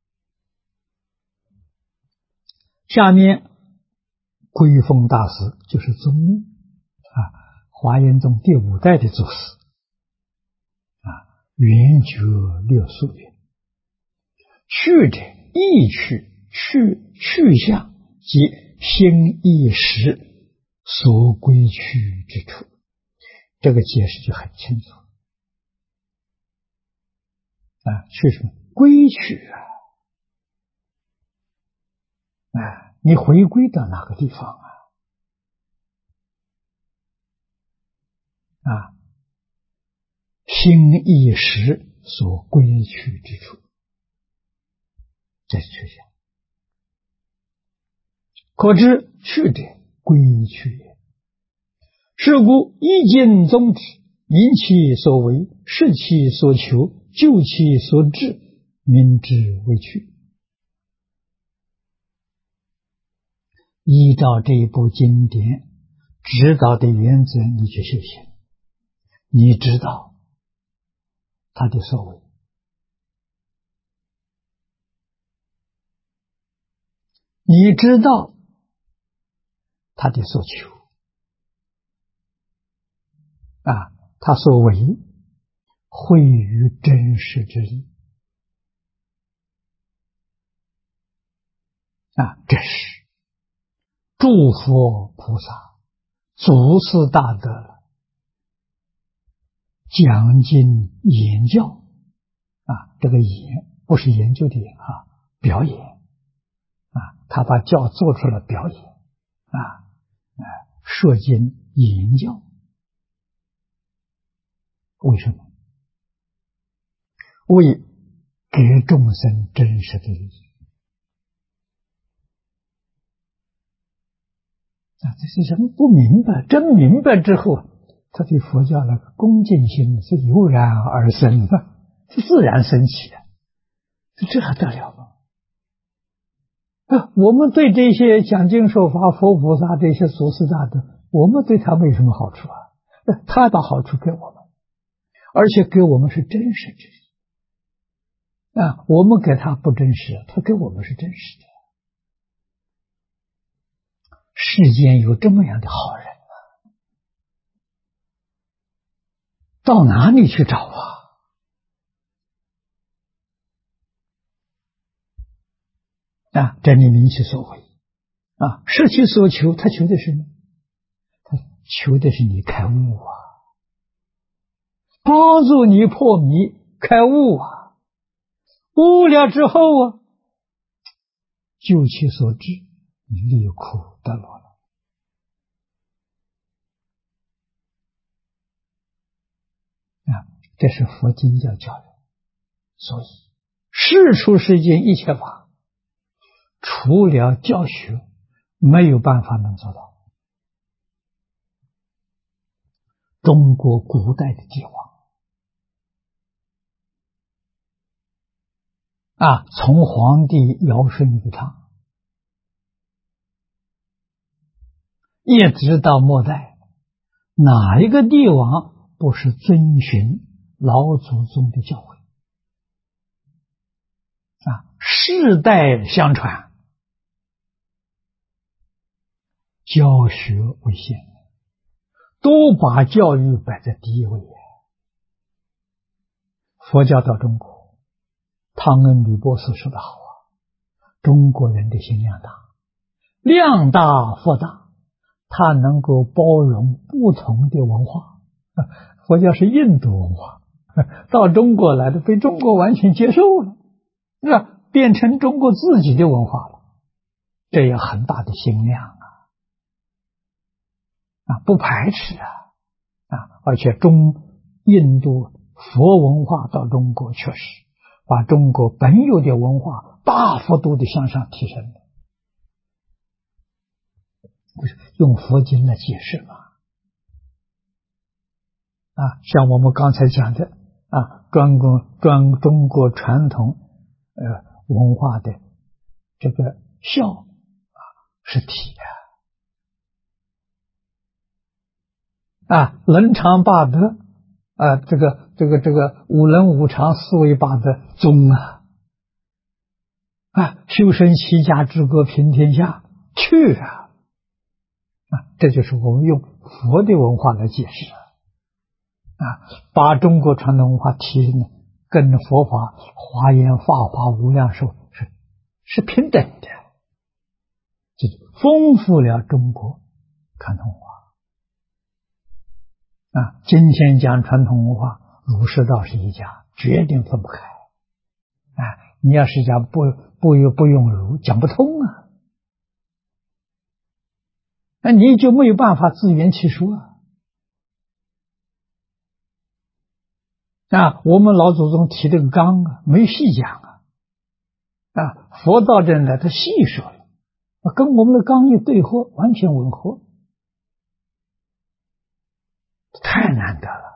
下面归峰大师就是宗密华严宗第5代的祖师圆觉六宿云：去者意去，去向即心意识所归去之处。这个解释就很清楚去什么？归去你回归到哪个地方心意识所归去之处，这是去向。可知去者归去也。是故一经宗旨，明其所为，视其所求，就其所至，明之为去。依照这一部经典指导的原则，你去修行，你知道他的所为，你知道他的所求他所为会于真实之理这是诸佛菩萨祖师大德讲经言教这个言不是研究的言表演他把教做出了表演说经言教。为什么？为给众生真实的利益这些人不明白，真明白之后，他对佛教那个恭敬心是油然而生的，是自然升起的，这还得了吗？我们对这些讲经说法佛菩萨这些祖师大德，我们对他们有什么好处他把好处给我们，而且给我们是真实之理我们给他不真实，他给我们是真实的。世间有这么样的好人到哪里去找这里明其所为视其所求，他求的是什么？他求的是你开悟帮助你破迷开悟悟了之后就其所至，你离苦得乐了这是佛经教教育。所以世出世间一切法，除了教学，没有办法能做到。中国古代的帝王从皇帝尧舜禹汤，一直到末代，哪一个帝王不是遵循老祖宗的教诲？世代相传，教学为先，都把教育摆在第一位。佛教到中国，汤恩吕博士说得好中国人的心量大，量大福大，它能够包容不同的文化。佛教是印度文化，到中国来的，被中国完全接受了，变成中国自己的文化了，这有很大的心量不排斥而且印度佛文化到中国，确实把中国本有的文化大幅度的向上提升了。用佛经来解释嘛像我们刚才讲的中国传统文化的这个孝是体伦常八德这个五伦五常四维八德宗修身齐家治国平天下去这就是我们用佛的文化来解释把中国传统文化提升跟佛法华严法华无量寿是平等的，这就丰富了中国传统文化今天讲传统文化，儒释道是一家，决定分不开你要是讲不用儒，讲不通你就没有办法自圆其说我们老祖宗提这个纲没细讲佛道这来他细说了，跟我们的纲一对合，完全吻合，太难得了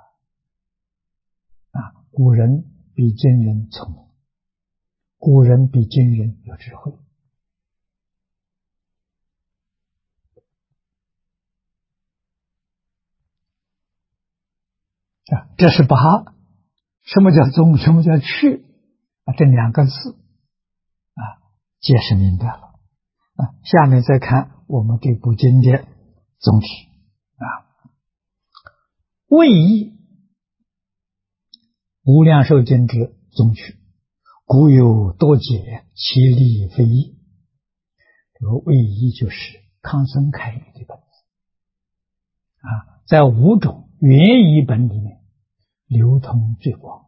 古人比今人聪明，古人比今人有智慧这是把什么叫宗，什么叫去这两个字解释明白了下面再看我们这部经的宗旨为义无量寿经之宗旨，古有多解，其理非义。这个为义就是康僧开语的本子在5种原译本里面流通最广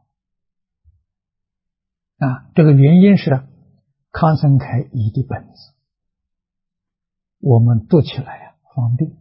这个原因是康僧开译的本子我们读起来方便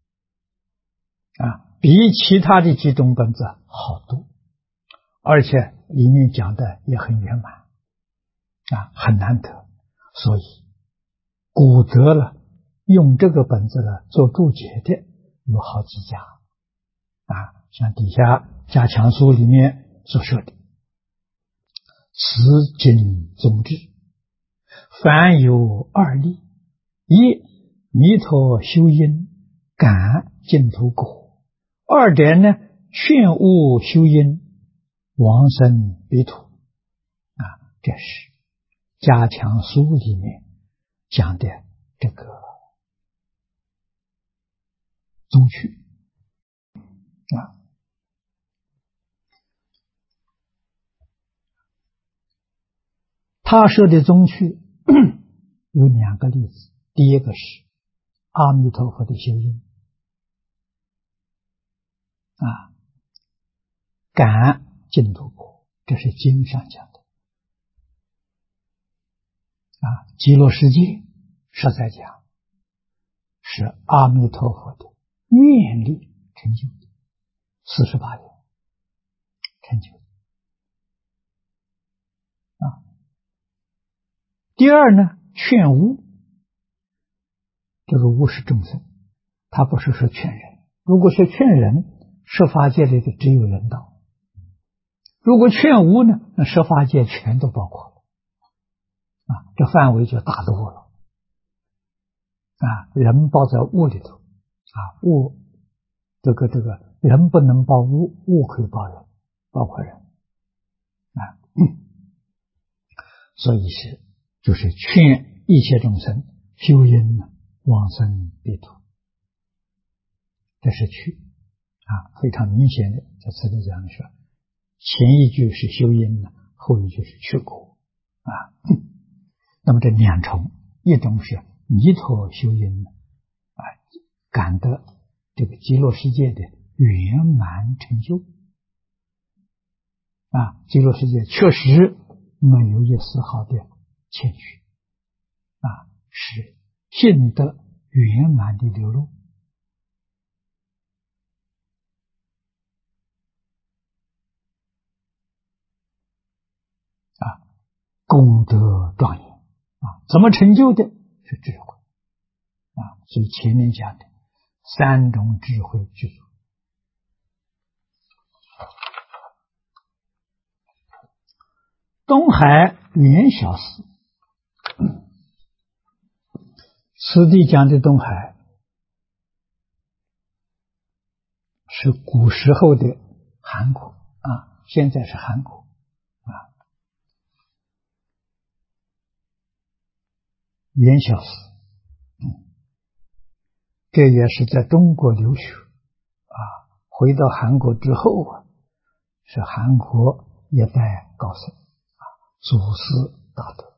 比其他的几种本子好读，而且里面讲的也很圆满很难得，所以古德了用这个本子做注解的有好几家像底下加强书里面所说的此经宗旨凡有2例：一弥陀修因，感净土果；2者呢，劝悟修因，往生彼土这是加强书里面讲的这个宗趣他说的宗趣有2个例子，第一个是阿弥陀佛的修因感净土果，这是经上讲的极乐世界实在讲是阿弥陀佛的愿力成就的48愿， 成就啊。第二呢，劝悟，这个悟是众生，他不是说劝人。如果是劝人，十法界里的只有人道；如果劝悟呢，那十法界全都包括了啊，这范围就大多了啊。人包在悟里头啊，悟这个人不能包悟，悟可以包人，包括人啊。所以就是劝一切众生修因呢，往生彼土，这是去啊，非常明显的在此地讲说，前一句是修因呢，后一句是去果啊。那么这两重，一种是弥陀修因呢啊，感得这个极乐世界的圆满成就啊，极乐世界确实没有一丝毫的欠缺啊，是性德圆满的流露啊，功德庄严啊，怎么成就的？是智慧啊，所以前面讲的三种智慧具足。东海圆晓寺，此地讲的东海是古时候的韩国啊，现在是韩国啊。圆晓寺，这也是在中国留学啊，回到韩国之后啊，是韩国一代高僧啊，祖师大德。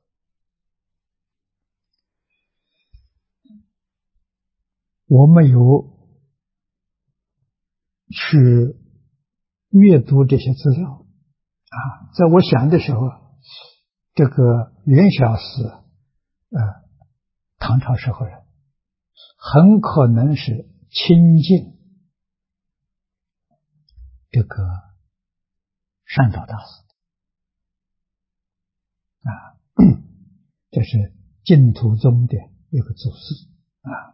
我没有去阅读这些资料啊，在我想的时候，这个圆晓寺唐朝时候人很可能是亲近这个善导大师啊，这是净土宗的一个祖师啊。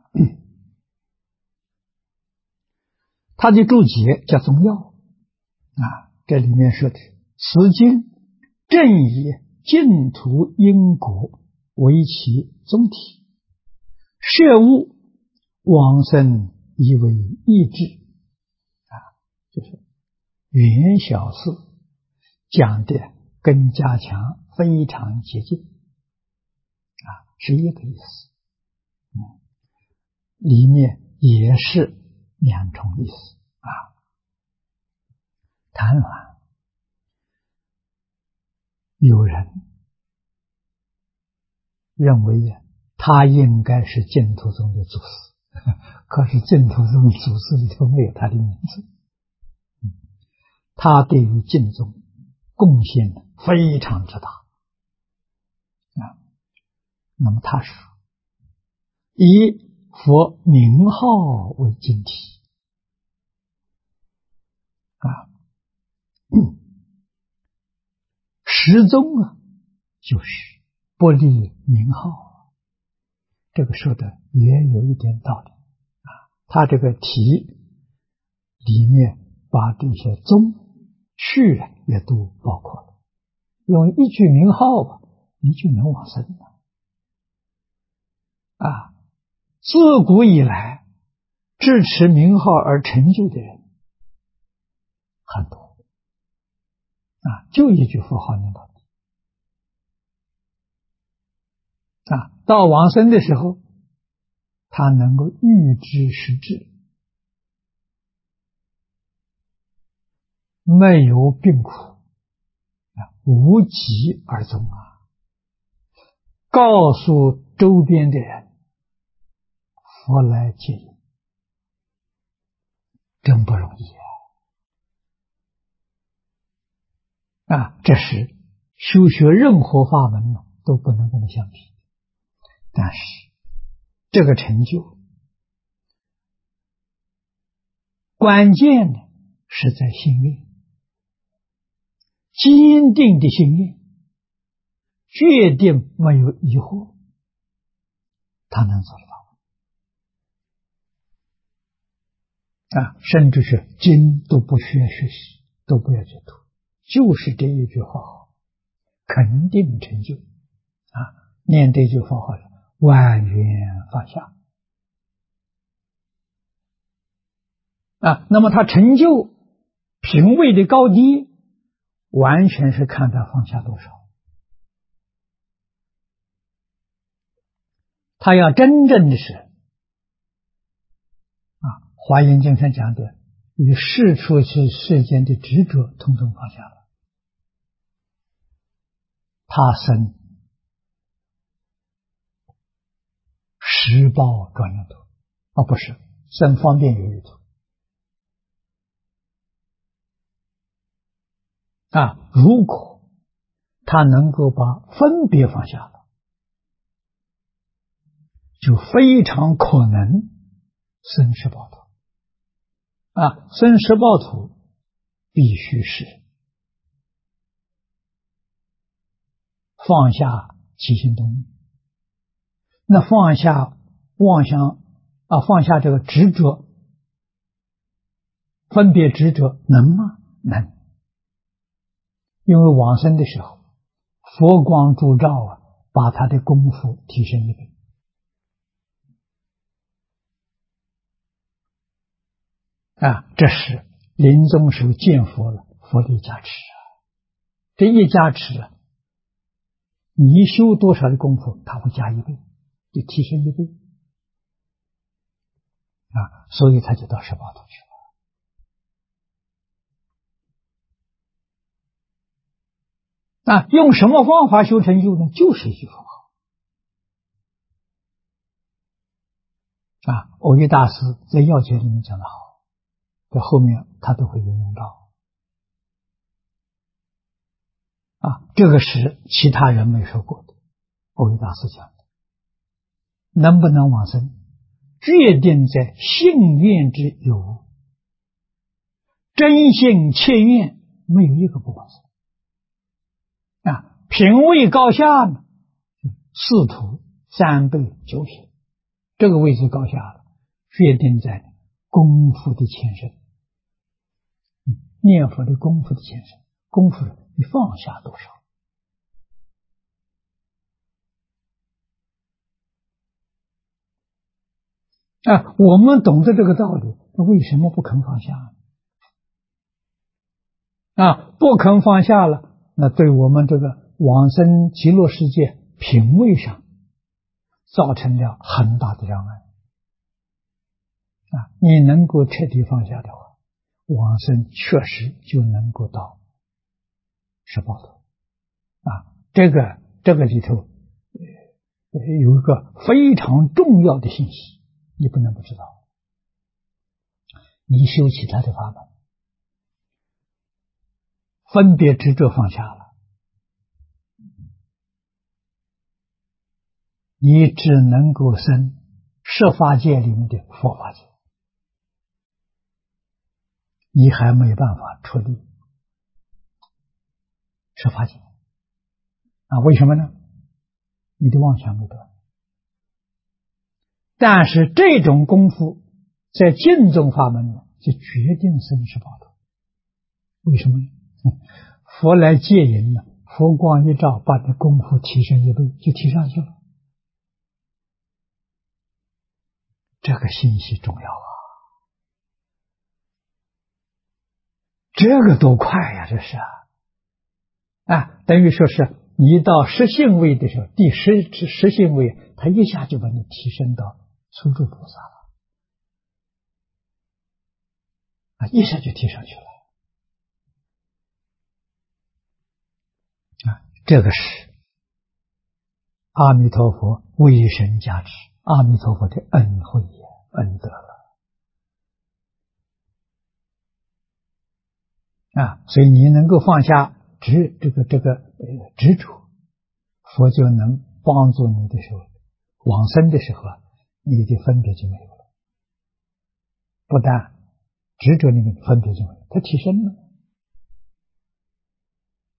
他的注解叫宗要啊，这里面说的此经正以净土因果为其宗体，摄物往生以为意志啊，就是圆晓寺讲的跟加强非常接近啊，是一个意思。里面也是两重意思啊。谈完，有人认为他应该是净土宗的祖师，可是净土宗祖师里头没有他的名字。他对于净宗贡献非常之大啊。那么他说，以佛名号为净体啊，实宗啊，就是不立名号，这个说的也有一点道理啊。他这个题里面把这些宗趣也都包括了，用一句名号吧，你就能往生了啊。自古以来支持名号而成就的人很多啊，就一句佛号念到底啊，到往生的时候，他能够预知实质，没有病苦啊，无疾而终啊，告诉周边的人，佛来接引，真不容易啊！这是修学任何法门都不能跟他相比，但是这个成就关键的是在心愿坚定的信念，决定没有疑惑，他能做得到甚至是经都不需要学习，都不要去读，就是这一句话好，肯定成就念这句话好，万缘放下那么他成就品位的高低，完全是看他放下多少。他要真正的是华严经上讲的，与世出世间的执着统统放下了，他生十报专用图不是生方便有余图如果他能够把分别放下了，就非常可能生十报图生十报图必须是放下起心动念，那放下妄想放下这个执着，分别执着能吗？能。因为往生的时候佛光烛照把他的功夫提升一倍这是临终时候见佛了，佛力加持这一加持你修多少的功夫，他会加一倍，就提升一倍所以他就到十报图去了用什么方法修成就呢？就是一句佛号藕益大师在要诀里面讲得好，在后面他都会引用到这个是其他人没说过的，藕益大师讲的。能不能往生，决定在信愿之有无，真心切愿没有一个不往生品位高下呢，四土三辈九品，这个位置高下了，决定在功夫的前身，念佛的功夫的前身，功夫你放下多少我们懂得这个道理，那为什么不肯放下不肯放下了，那对我们这个往生极乐世界品位上造成了很大的障碍你能够彻底放下的话，往生确实就能够到十报图这个里头有一个非常重要的信息，你不能不知道。你修其他的法门，分别执着放下了，你只能够生十法界里面的佛法界，你还没办法出离十法界为什么呢？你的妄想没断。但是这种功夫在净宗法门就决定生十报图。为什么呢？佛来接引了，佛光一照，把你功夫提升一倍，就提上去了。这个信息重要这个多快呀，这是等于说是你到十信位的时候，第十信位，他一下就把你提升到初住菩萨了一下就提上去了这个是阿弥陀佛为神加持，阿弥陀佛的恩惠恩德了所以你能够放下执着，佛就能帮助你的时候，往生的时候你的分别就没有了，不但执着里面分别就没有，它提升了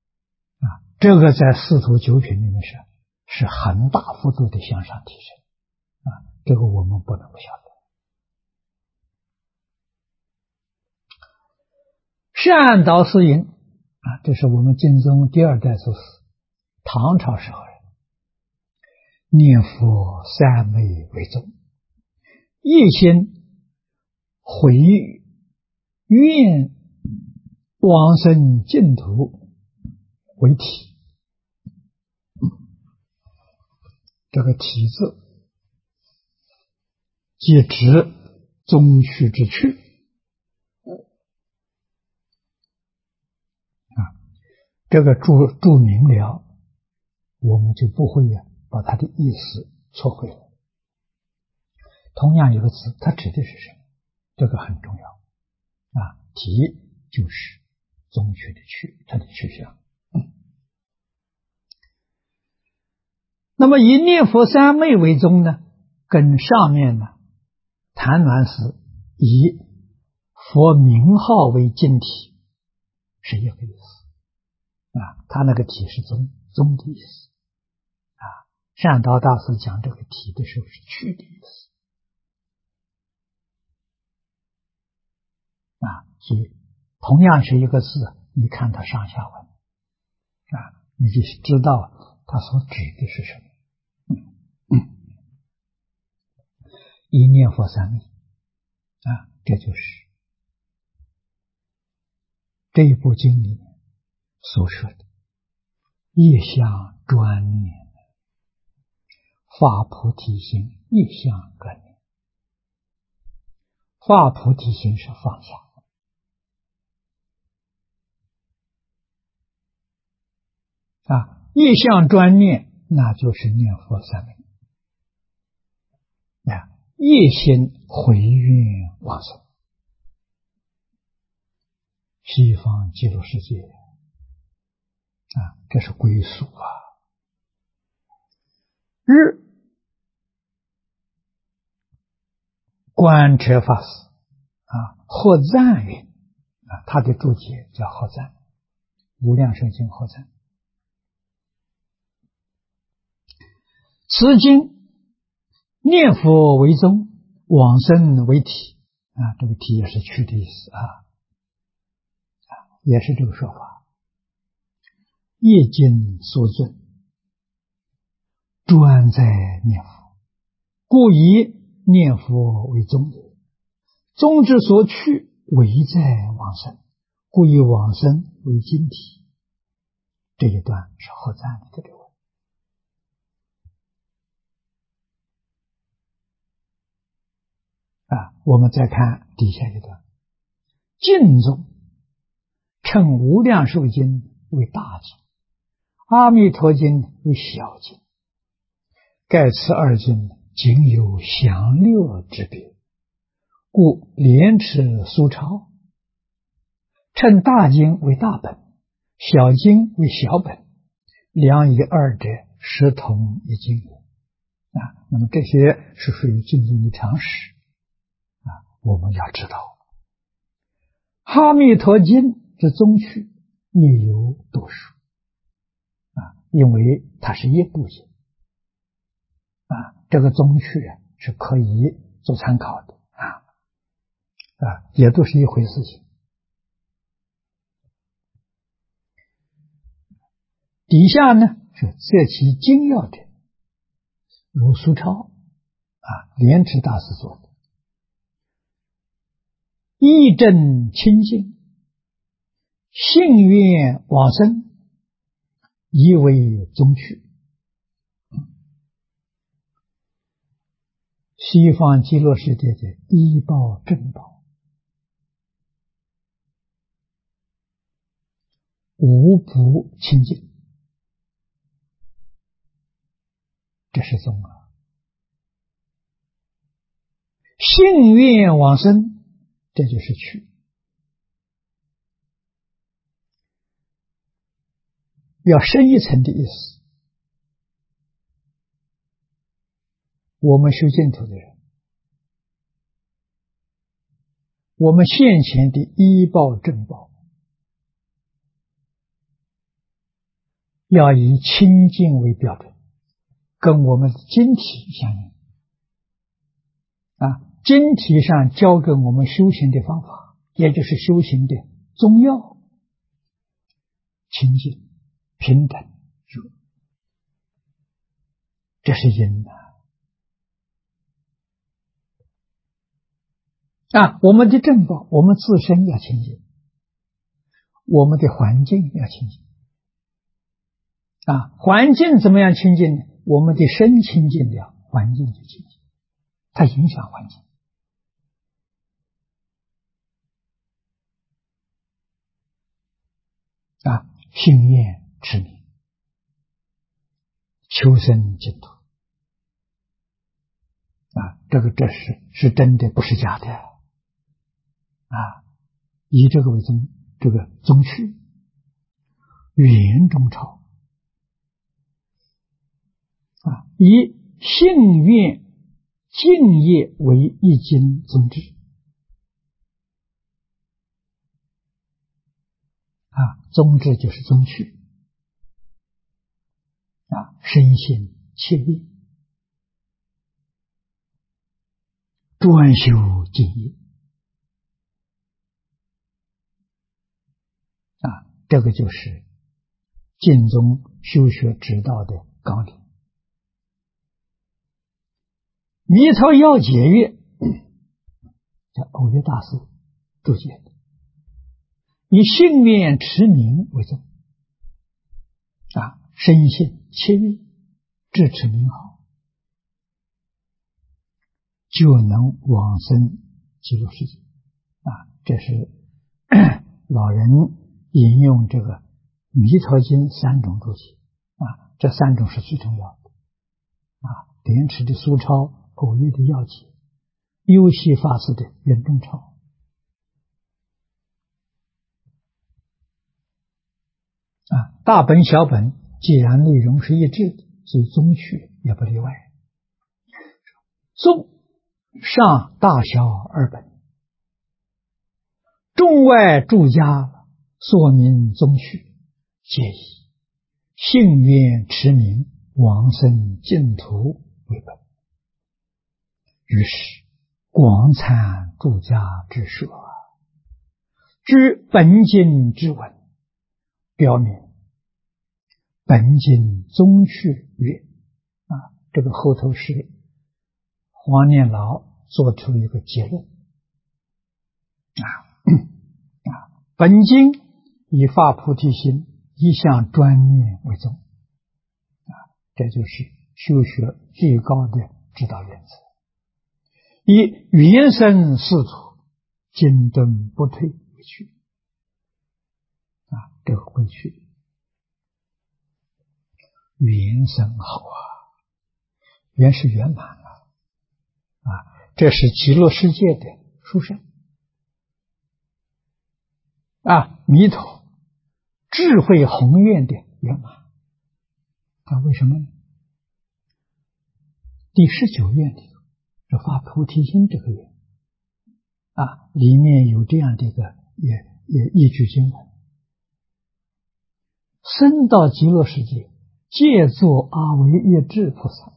这个在四图九品里面是很大幅度的向上提升啊，这个我们不能不晓得。善导师云啊，这是我们经宗第二代祖师，唐朝时候人，念佛三昧为宗，一心回愿往生净土为体。这个体字即指宗趣之趣啊，这个注明了，我们就不会把它的意思错会了。同样一个字，它指的是什么？这个很重要啊。体就是宗趣的趣，它的去向。那么以念佛三昧为宗呢，跟上面呢谭鸾师以佛名号为经体是一个意思啊，他那个体是宗的意思啊。善导大师讲这个体的时候是趣的意思啊，所以同样是一个字，你看它上下文啊，你就知道它所指的是什么。一念佛三昧啊，这就是这一部经里面所说的业相专念，发菩提心，业相专念。发菩提心是放下啊，业相专念那就是念佛三昧啊，业心回愿往生西方极乐世界啊，这是归属啊。日观彻法师啊，获赞云啊，他的注解叫获赞，无量寿经获赞。此经念佛为宗，往生为体啊，这个体也是去的意思啊，也是这个说法。业经所尊，专在念佛，故以念佛为宗也。宗之所去，唯在往生，故以往生为经体。这一段是获赞的这个文啊。我们再看底下一段，净宗称无量寿经为大经，阿弥陀经为小经，盖此二经仅有详略之别，故莲池苏超称大经为大本，小经为小本，良以二者实同一经啊。那么这些是属于经中的常识啊，我们要知道。阿弥陀经之宗趣也有多数啊，因为它是一部经啊，这个宗趣是可以做参考的啊，也都是一回事情。底下呢是择其精要的，如苏超莲池大师做的，义正清净，信愿往生，以为宗趣。西方极乐世界的依报正报，无不清净，这是宗啊。信愿往生，这就是趣。要深一层的意思，我们修净土的人，我们现前的依报正报要以清净为标准，跟我们的经体相应。经体上教给我们修行的方法，也就是修行的宗要，清净、平等、热，这是因我们的正报，我们自身要清净，我们的环境要清净。环境怎么样清净呢？我们的身清净了，环境就清净，它影响环境。信愿持名，求生净土。这是真的，不是假的。以这个为宗趣，圆中超。以信愿敬业为一经宗旨。宗旨就是宗趣。深信切愿，专修敬业。这个就是净宗修学之道的纲领。弥陀要解曰，叫偶约大师注解的，以信愿持名为宗。深信切愿，智持名号，就能往生极乐世界。这是老人引用这个弥陀经3种注解。这3种是最重要的。莲池的苏超，偶约的要解，优系法师的圆中超。大本小本既然内容是一致的，所以宗趣也不例外。宗上大小2本，中外注家说明宗趣，皆以信愿持名往生净土为本。于是广参注家之说，知本经之文，表明本经宗趣曰。这个后头是黄念老做出一个结论。本经以发菩提心，一向专念为宗。这就是修学最高的指导原则。以原生四土，精顿不退为去。这个回去原生好原是圆满了。这是极乐世界的殊胜。弥陀智慧宏愿的圆满。为什么呢？第19愿里头是发菩提心这个愿。里面有这样的一个一句经文：生到极乐世界，借作阿惟越致菩萨。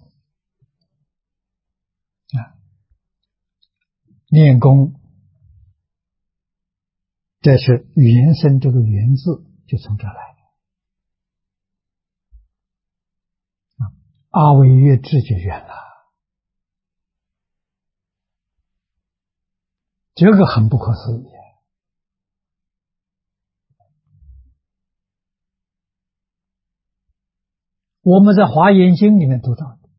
练功，这是原生，这个原字就从这来的。阿惟越致就圆了。这个很不可思议。我们在华严经里面读到的。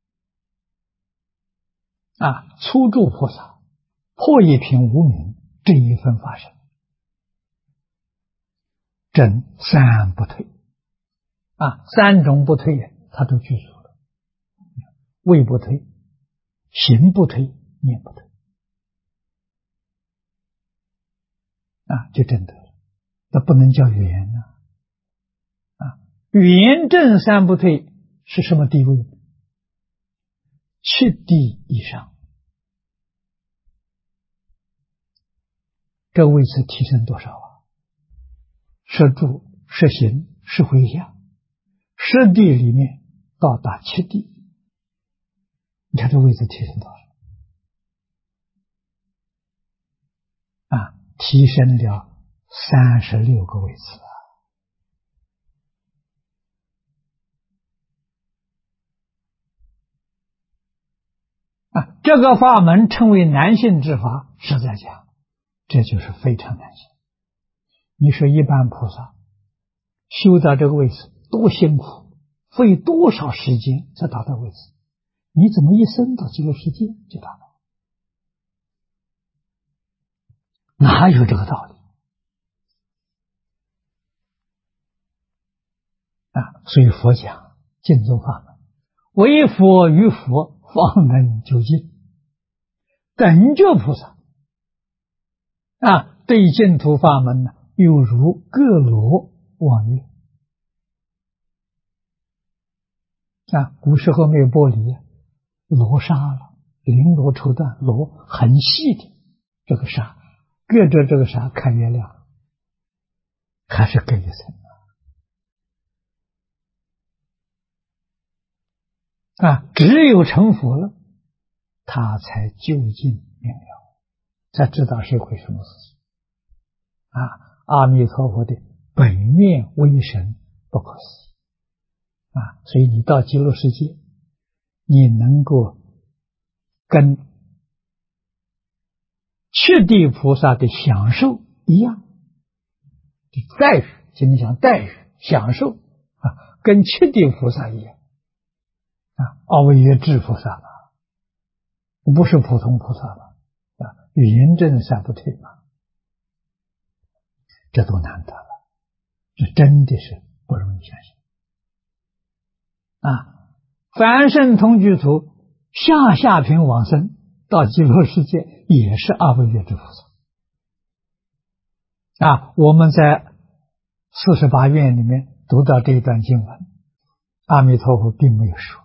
初住菩萨破一品无明，这一分法身，真3不退。3种不退他都具足了。位不退，行不退，念不退。就真得了。那不能叫圆圆正3不退是什么地位？7地以上。这位置提升多少？摄住、摄行、摄回向， 10地里面到达7地，你看这位置提升多少？提升了36个位次这个法门称为难信之法，实在讲，这就是非常难信。你说一般菩萨修到这个位置多辛苦，费多少时间才达到位置？你怎么一生到极乐世界就达到？哪有这个道理所以佛讲净土法门，唯佛与佛方能究竟。等觉菩萨对净土法门呢，犹如各罗望月古时候没有玻璃，罗纱了，绫罗绸缎，罗很细的这个纱，隔着这个纱看月亮，还是隔一层只有成佛了，他才究竟明了，才知道是回什么事情阿弥陀佛的本愿威神不可思议所以你到极乐世界，你能够跟七地菩萨的享受一样的待遇，今天讲待遇享受跟七地菩萨一样阿惟越致菩萨嘛，不是普通菩萨嘛语言真三不退嘛，这都难得了，这真的是不容易相信凡圣同居土下品往生到极乐世界也是阿惟越致菩萨我们在48愿里面读到这一段经文，阿弥陀佛并没有说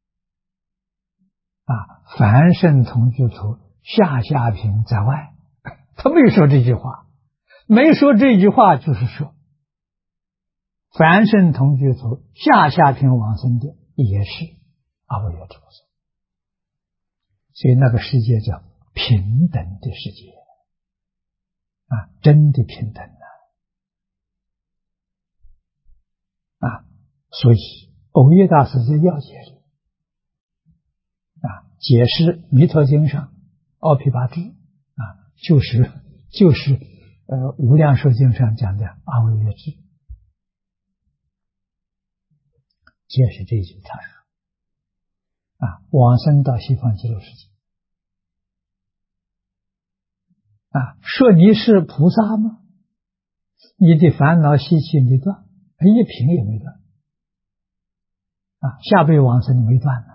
凡圣同居土下品在外，他没说这句话，没说这句话就是说凡圣同居土下品往生的也是阿惟越致菩萨，所以那个世界叫平等的世界真的平等所以耦约大师在要解里解释弥陀经上奥毗跋致就是无量寿经上讲的阿惟越致，解释这一句，他说往生到西方极乐世界说你是菩萨吗？你的烦恼习气没断，一品也没断下辈往生你没断呢。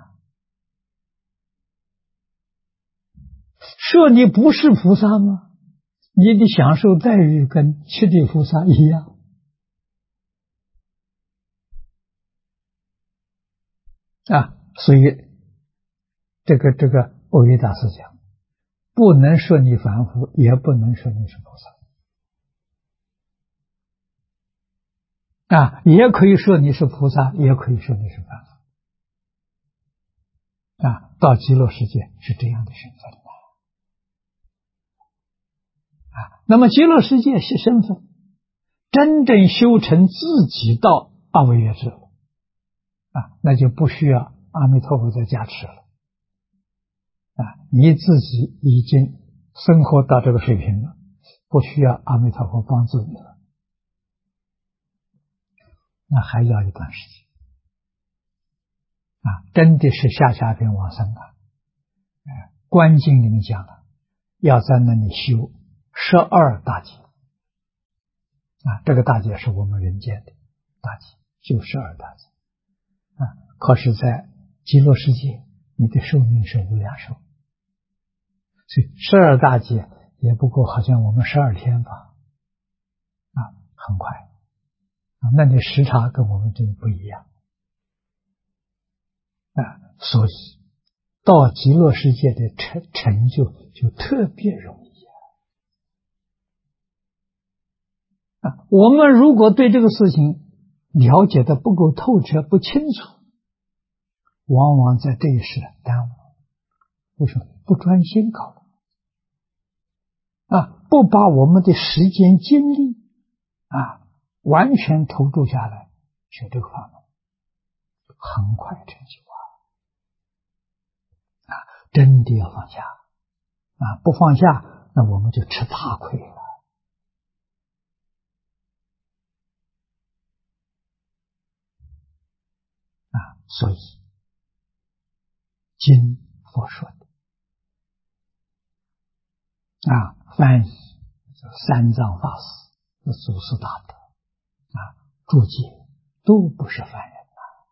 说你不是菩萨吗？你的享受待遇跟七地菩萨一样所以这个耦约大师讲，不能说你凡夫，也不能说你是菩萨也可以说你是菩萨，也可以说你是凡夫到极乐世界是这样的身份那么极乐世界是身份，真正修成自己到阿惟越致了那就不需要阿弥陀佛再加持了你自己已经生活到这个水平了，不需要阿弥陀佛帮助你了，那还要一段时间真的是下品往生观经里面讲了，要在那里修12大劫这个大劫是我们人间的大劫，修12大劫可是在极乐世界你的寿命是无量寿，所以12大劫也不过好像我们12天吧很快那你时差跟我们这里不一样所以到极乐世界的成就就特别容易我们如果对这个事情了解的不够透彻、不清楚，往往在这一时耽误。为什么？不专心搞了啊！不把我们的时间精力啊完全投注下来学这个法门，很快成就啊！真的要放下啊！不放下，那我们就吃大亏了啊！所以经佛说的啊，翻译三藏法师的祖师大德啊，注解都不是凡人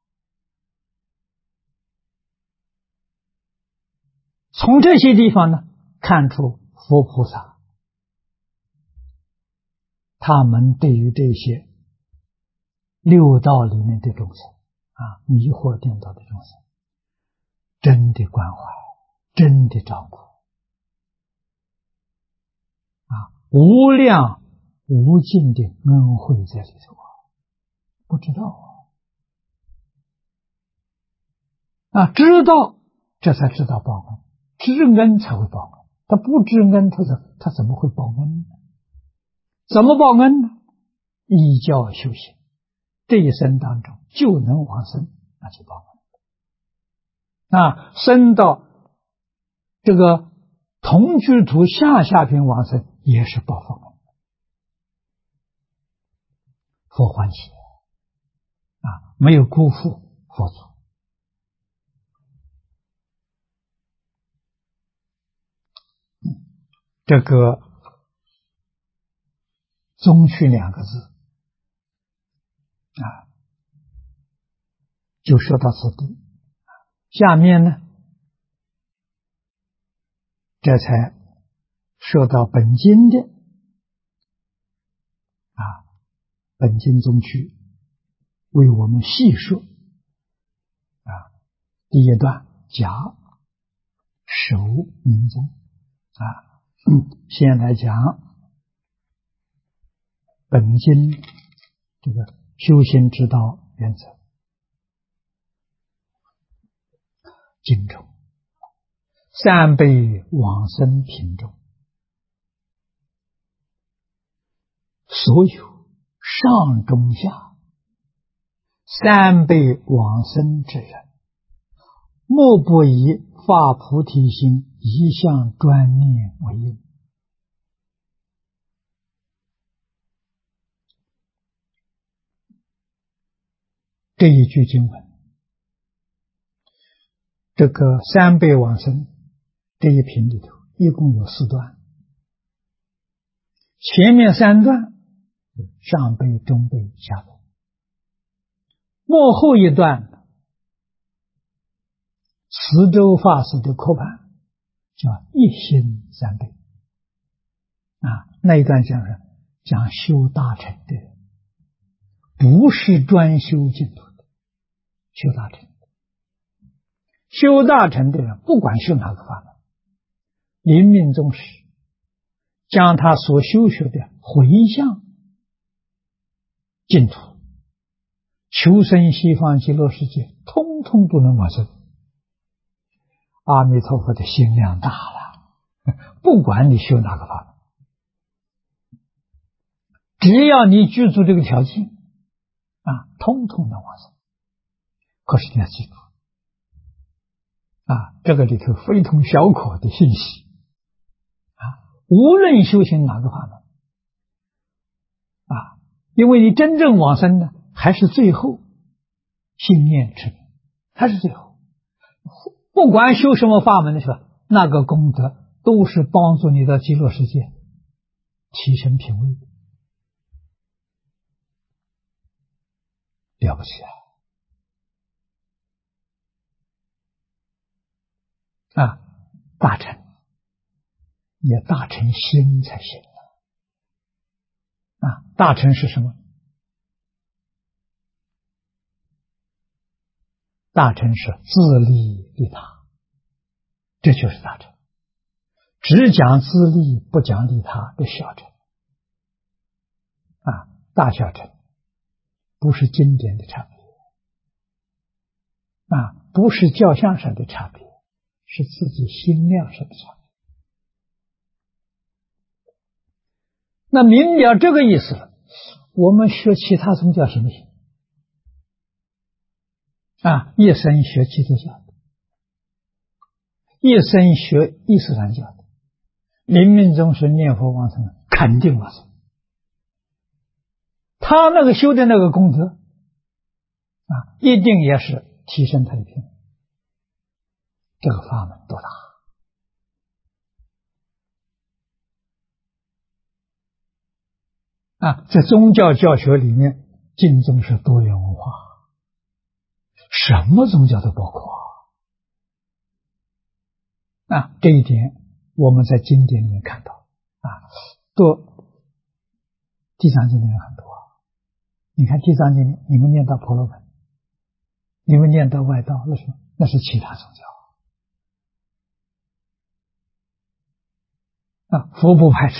从这些地方呢，看出佛菩萨他们对于这些六道里面的众生啊，迷惑颠倒的众生，真的关怀，真的照顾啊，无量无尽的恩惠在里头啊，不知道啊，知道这才知道报恩，知恩才会报恩，他不知恩，他怎么会报恩呢？怎么报恩呢？依教修行，这一生当中就能往生，那就报恩啊，升到这个同居土下品往生也是报佛恩，佛欢喜啊，没有辜负佛祖。这个宗序两个字啊，就说到此地。下面呢，这才说到本经的啊，本经宗序为我们细说啊，第一段甲首明宗啊，先来讲本经这个修行之道原则。经中三辈往生品中，所有上中下三辈往生之人，莫不以发菩提心，一向专念为因。这一句经文，这个三辈往生这一品里头一共有4段，前面3段上辈、中辈、下辈，末后一段慈州法师的课判叫一心三辈啊，那一段讲修大乘的人，不是专修净土的，修大乘。修大乘的人，不管修哪个法门，临命终时，将他所修学的回向净土，求生西方极乐世界，通通都能往生。阿弥陀佛的心量大了，不管你修哪个法门，只要你具足这个条件啊，通通能往生。可是你要记住啊，这个里头非同小可的信息啊！无论修行哪个法门啊，因为你真正往生呢，还是最后信念持名，还是最后。不管修什么法门的时候，那个功德都是帮助你到极乐世界提升品位的，了不起啊！大乘，你要大乘心才行啊！大乘是什么？大乘是自利利他，这就是大乘。只讲自利不讲利他的小乘啊，大小乘不是经典的差别不是教相上的差别，是自己心量上的差别。那明了这个意思了，我们学其他宗教行不行？一生学基督教的，一生学伊斯兰教的，临命终时念佛往生，肯定往生。他那个修的那个功德一定也是提升他的品位。这个法门多大在宗教教学里面，经宗是多元文化，什么宗教都包括这一点我们在经典里面看到多地藏经里面很多。你看地藏经，你们念到婆罗门，你们念到外道，那是其他宗教佛不排斥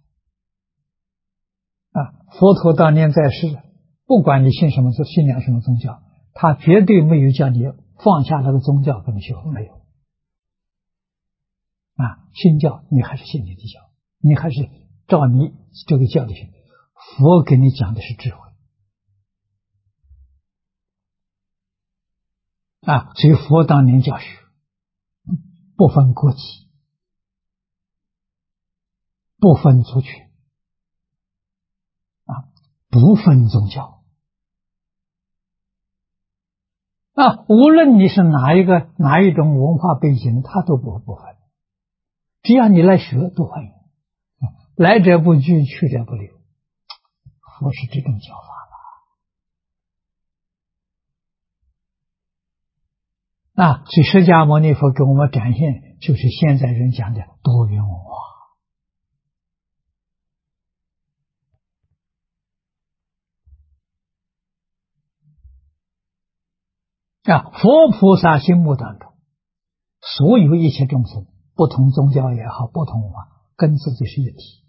佛陀当年在世，不管你信什么信仰什么宗教，他绝对没有叫你放下那个宗教跟你修，没有信教你还是信你的教，你还是照你这个教理学，佛给你讲的是智慧所以佛当年教学不分国籍，不分族群不分宗教无论你是哪一种文化背景，他都不分，只要你来学都欢迎，来者不拒，去者不留。佛是这种教法所以释迦牟尼佛给我们展现就是现在人讲的多元文化佛菩萨心目当中，所有一切众生，不同宗教也好，不同文化，跟自己是一体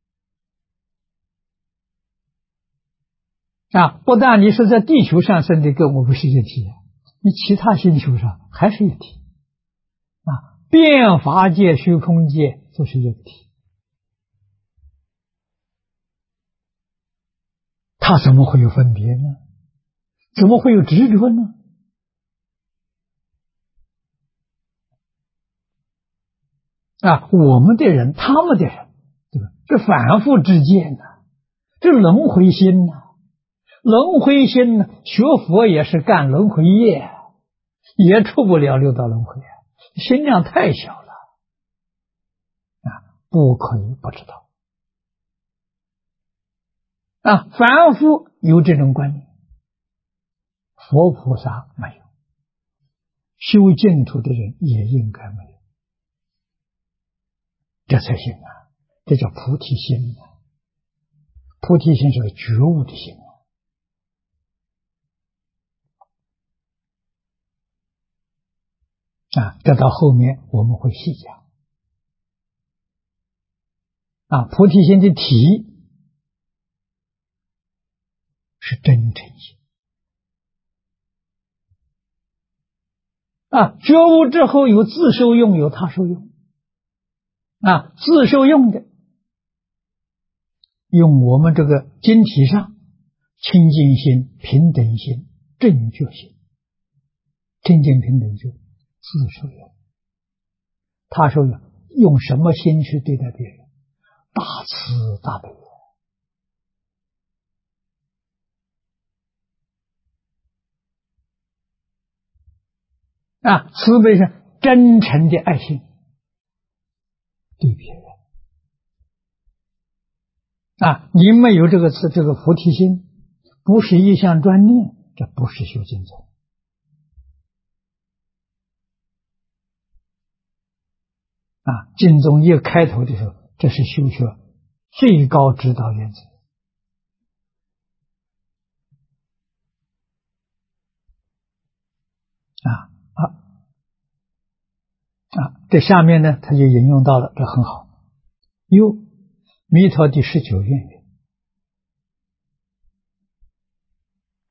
不但你是在地球上生的跟我们是一体，你其他星球上还是一体变法界、虚空界都是一体，他怎么会有分别呢？怎么会有执着呢？我们的人，他们的人，对吧？这反复之见这轮回心轮回心学佛也是干轮回业，也出不了六道轮回心量太小了不可以不知道反复有这种观念，佛菩萨没有，修净土的人也应该没有，这才行这叫菩提心菩提心是个觉悟的心这到后面我们会细讲菩提心的体是真诚心觉悟之后有自受用，有他受用自受用的用我们这个经体上清净心、平等心、正觉心，清净平等觉自受用，他受用用什么心去对待别人？大慈大悲慈悲是真诚的爱心对别人你没有这个菩提心，不是一向专念，这不是修净宗净宗一开头的时候，这是修学最高指导原则这下面呢他就引用到了，这很好。弥陀第19愿云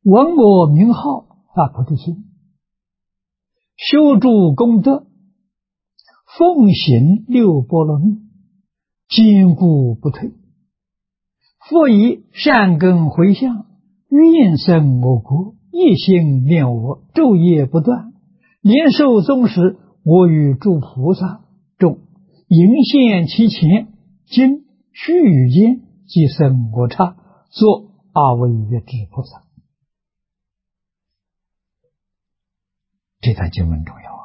闻我名号，发菩提心，修诸功德，奉行六波罗蜜，坚固不退。复以善根回向，愿生我国，一心念我，昼夜不断，年寿终时，我与诸菩萨众迎现其前，经须臾间，即生我刹，作阿惟越致菩萨。这段经文重要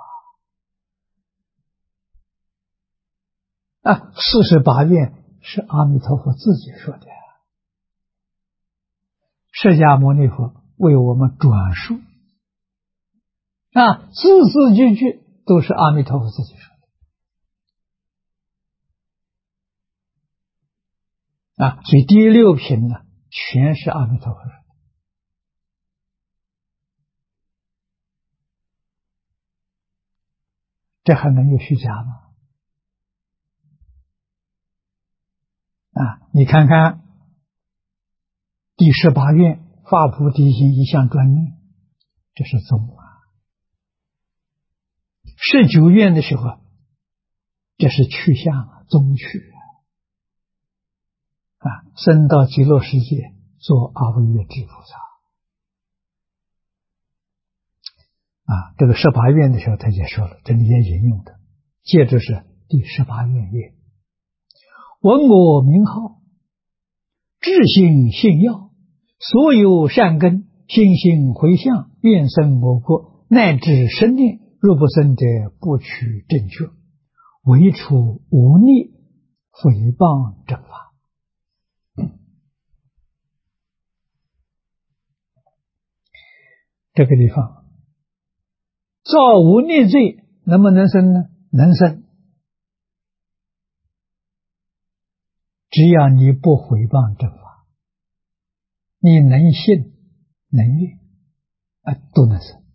48愿是阿弥陀佛自己说的，释迦牟尼佛为我们转述，字字句句都是阿弥陀佛自己说的。所以第6品呢，全是阿弥陀佛说的。这还能有虚假吗？你看看第18愿发菩提心一向专念，这是宗19愿的时候，这是去向宗去升到极乐世界做阿惟越致菩萨。这个18愿的时候他也说了，这里也引用的，接着是第18愿曰：闻我名号，至心信要，所有善根心心回向，愿生我国，乃至生念，若不生者，不取正觉，唯除无逆，诽谤正法。这个地方造无逆罪能不能生呢？能生，只要你不诽谤正法，你能信能愿都能生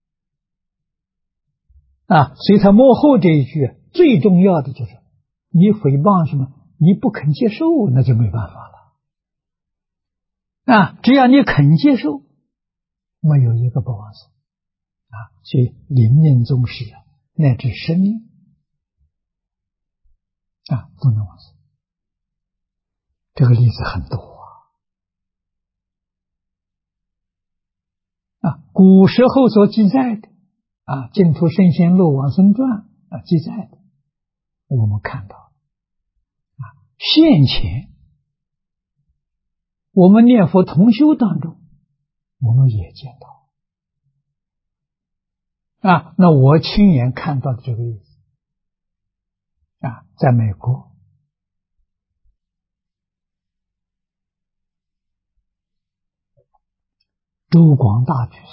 所以他幕后这一句最重要的就是你诽谤什么，你不肯接受，那就没办法了只要你肯接受，没有一个不往生所以临命终时乃至生命都能往生。这个例子很多古时候所记载的净土圣贤录往生传记载的，我们看到现前我们念佛同修当中我们也见到那我亲眼看到的这个例子在美国周广大居士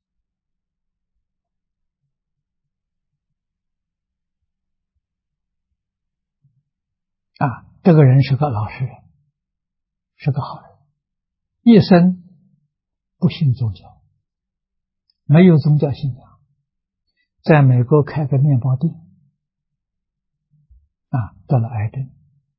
这个人是个老实人，是个好人，一生不信宗教，没有宗教信仰，在美国开个面包店得了癌症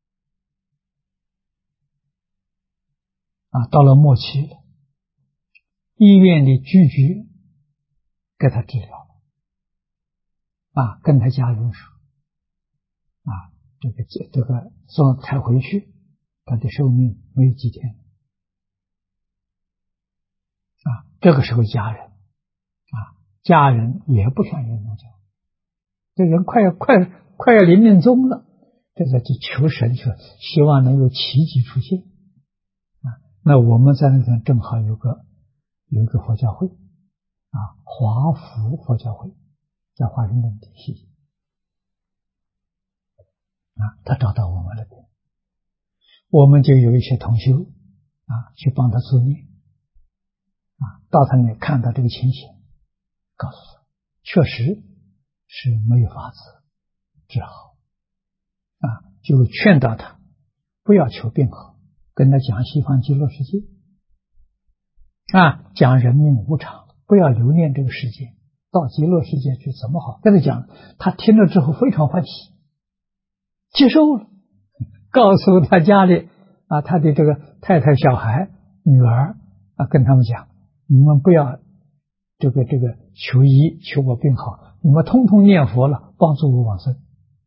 到了末期了，医院里拒绝给他治疗跟他家人说这个说才回去，他的寿命没有几天这个时候家人也不相信宗教，这人快要临命终了，这个就求神说希望能有奇迹出现那我们在那边正好有一个佛教会华福佛教会，在华盛顿地区他找到我们那边，我们就有一些同修去帮他助念到他那里看到这个情形，告诉他确实是没有法子治好就劝导他不要求病好，跟他讲西方极乐世界讲人命无常，不要留恋这个世界，到极乐世界去怎么好，跟他讲，他听了之后非常欢喜，接受了，告诉他家里他的这个太太小孩女儿跟他们讲你们不要这个求医求我病好，你们通通念佛了，帮助我往生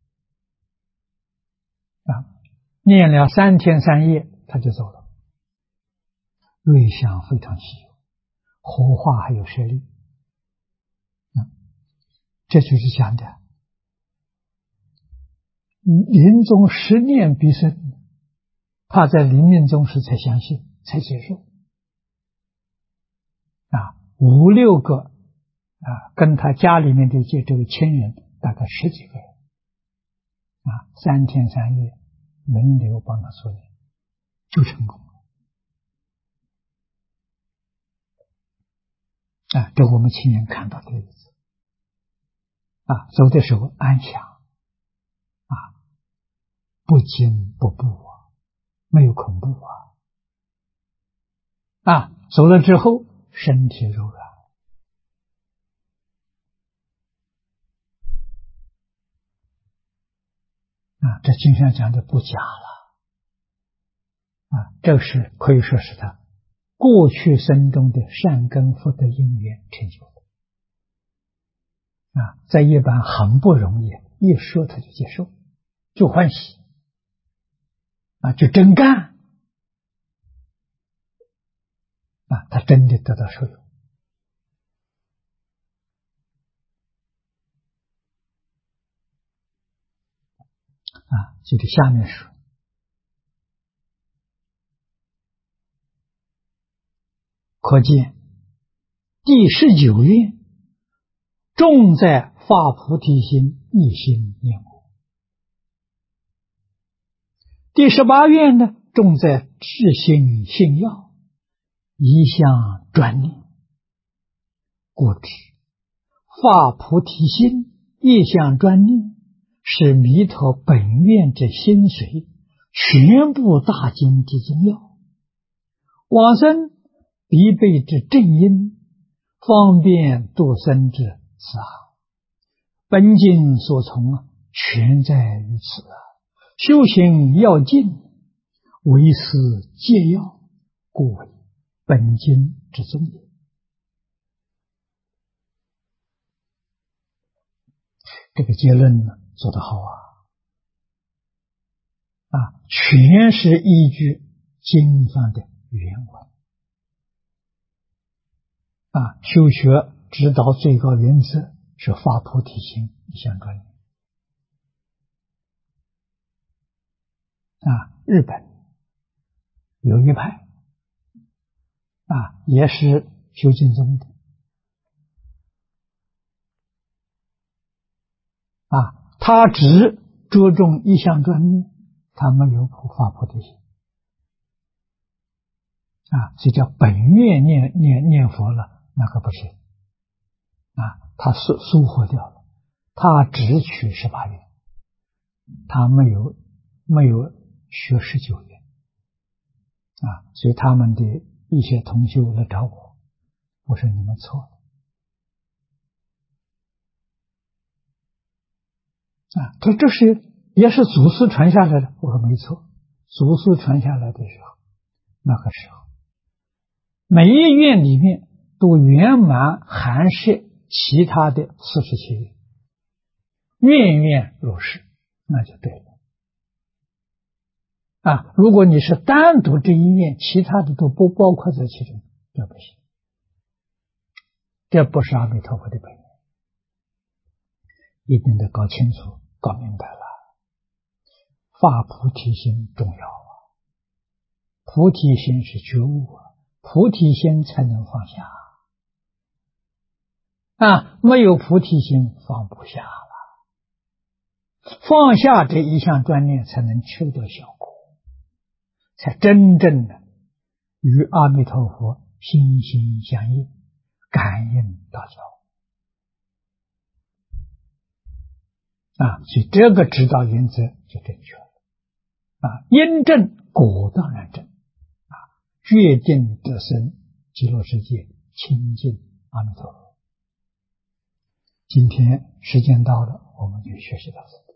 啊！念了3天3夜，他就走了。瑞相非常稀有，活化还有舍利这就是讲的临终10念必生，他在临命终时才相信，才接受5、6个跟他家里面的这个亲人大概10几个人3天3夜轮流帮他做念，就成功了这我们亲眼看到的例子走的时候安详不惊不怖没有恐怖走了之后身体柔软这经上讲的不假了这是可以说是他过去生中的善根福德因缘成就的在一般很不容易，一说他就接受，就欢喜就真干他真的得到受用就得下面说可见第19愿重在发菩提心，一心念佛。第18愿呢，重在至心信要，一向专念。故知发菩提心，一向专念，是弥陀本愿之心髓，全部大经之精要，往生必备之正因，方便度生之慈本经所从全在于此修行要尽，为师戒要，故为本经之宗也。这个结论呢做得好全是依据经上的原文修学指导最高原则是发菩提心，一向专念日本有一派也是修净宗的他只着重一向专念，他没有发菩提心所以叫本愿念佛了，那个不是他疏忽掉了，他只取18愿，他没有学19愿所以他们的一些同修来找我说你们错了他这是也是祖师传下来的，我说没错，祖师传下来的时候，那个时候每一愿里面都圆满含摄其他的47愿，愿愿如是，那就对了如果你是单独这一愿，其他的都不包括在其中，这不行，这不是阿弥陀佛的本愿，一定得搞清楚搞明白了。发菩提心重要菩提心是觉悟菩提心才能放下没有菩提心放不下了，放下这一向专念才能求得效果，才真正的与阿弥陀佛心心相印，感应道交所以这个指导原则就正确了因正果当然正决定得生极乐世界，亲近阿弥陀佛。今天时间到了，我们就学习到这。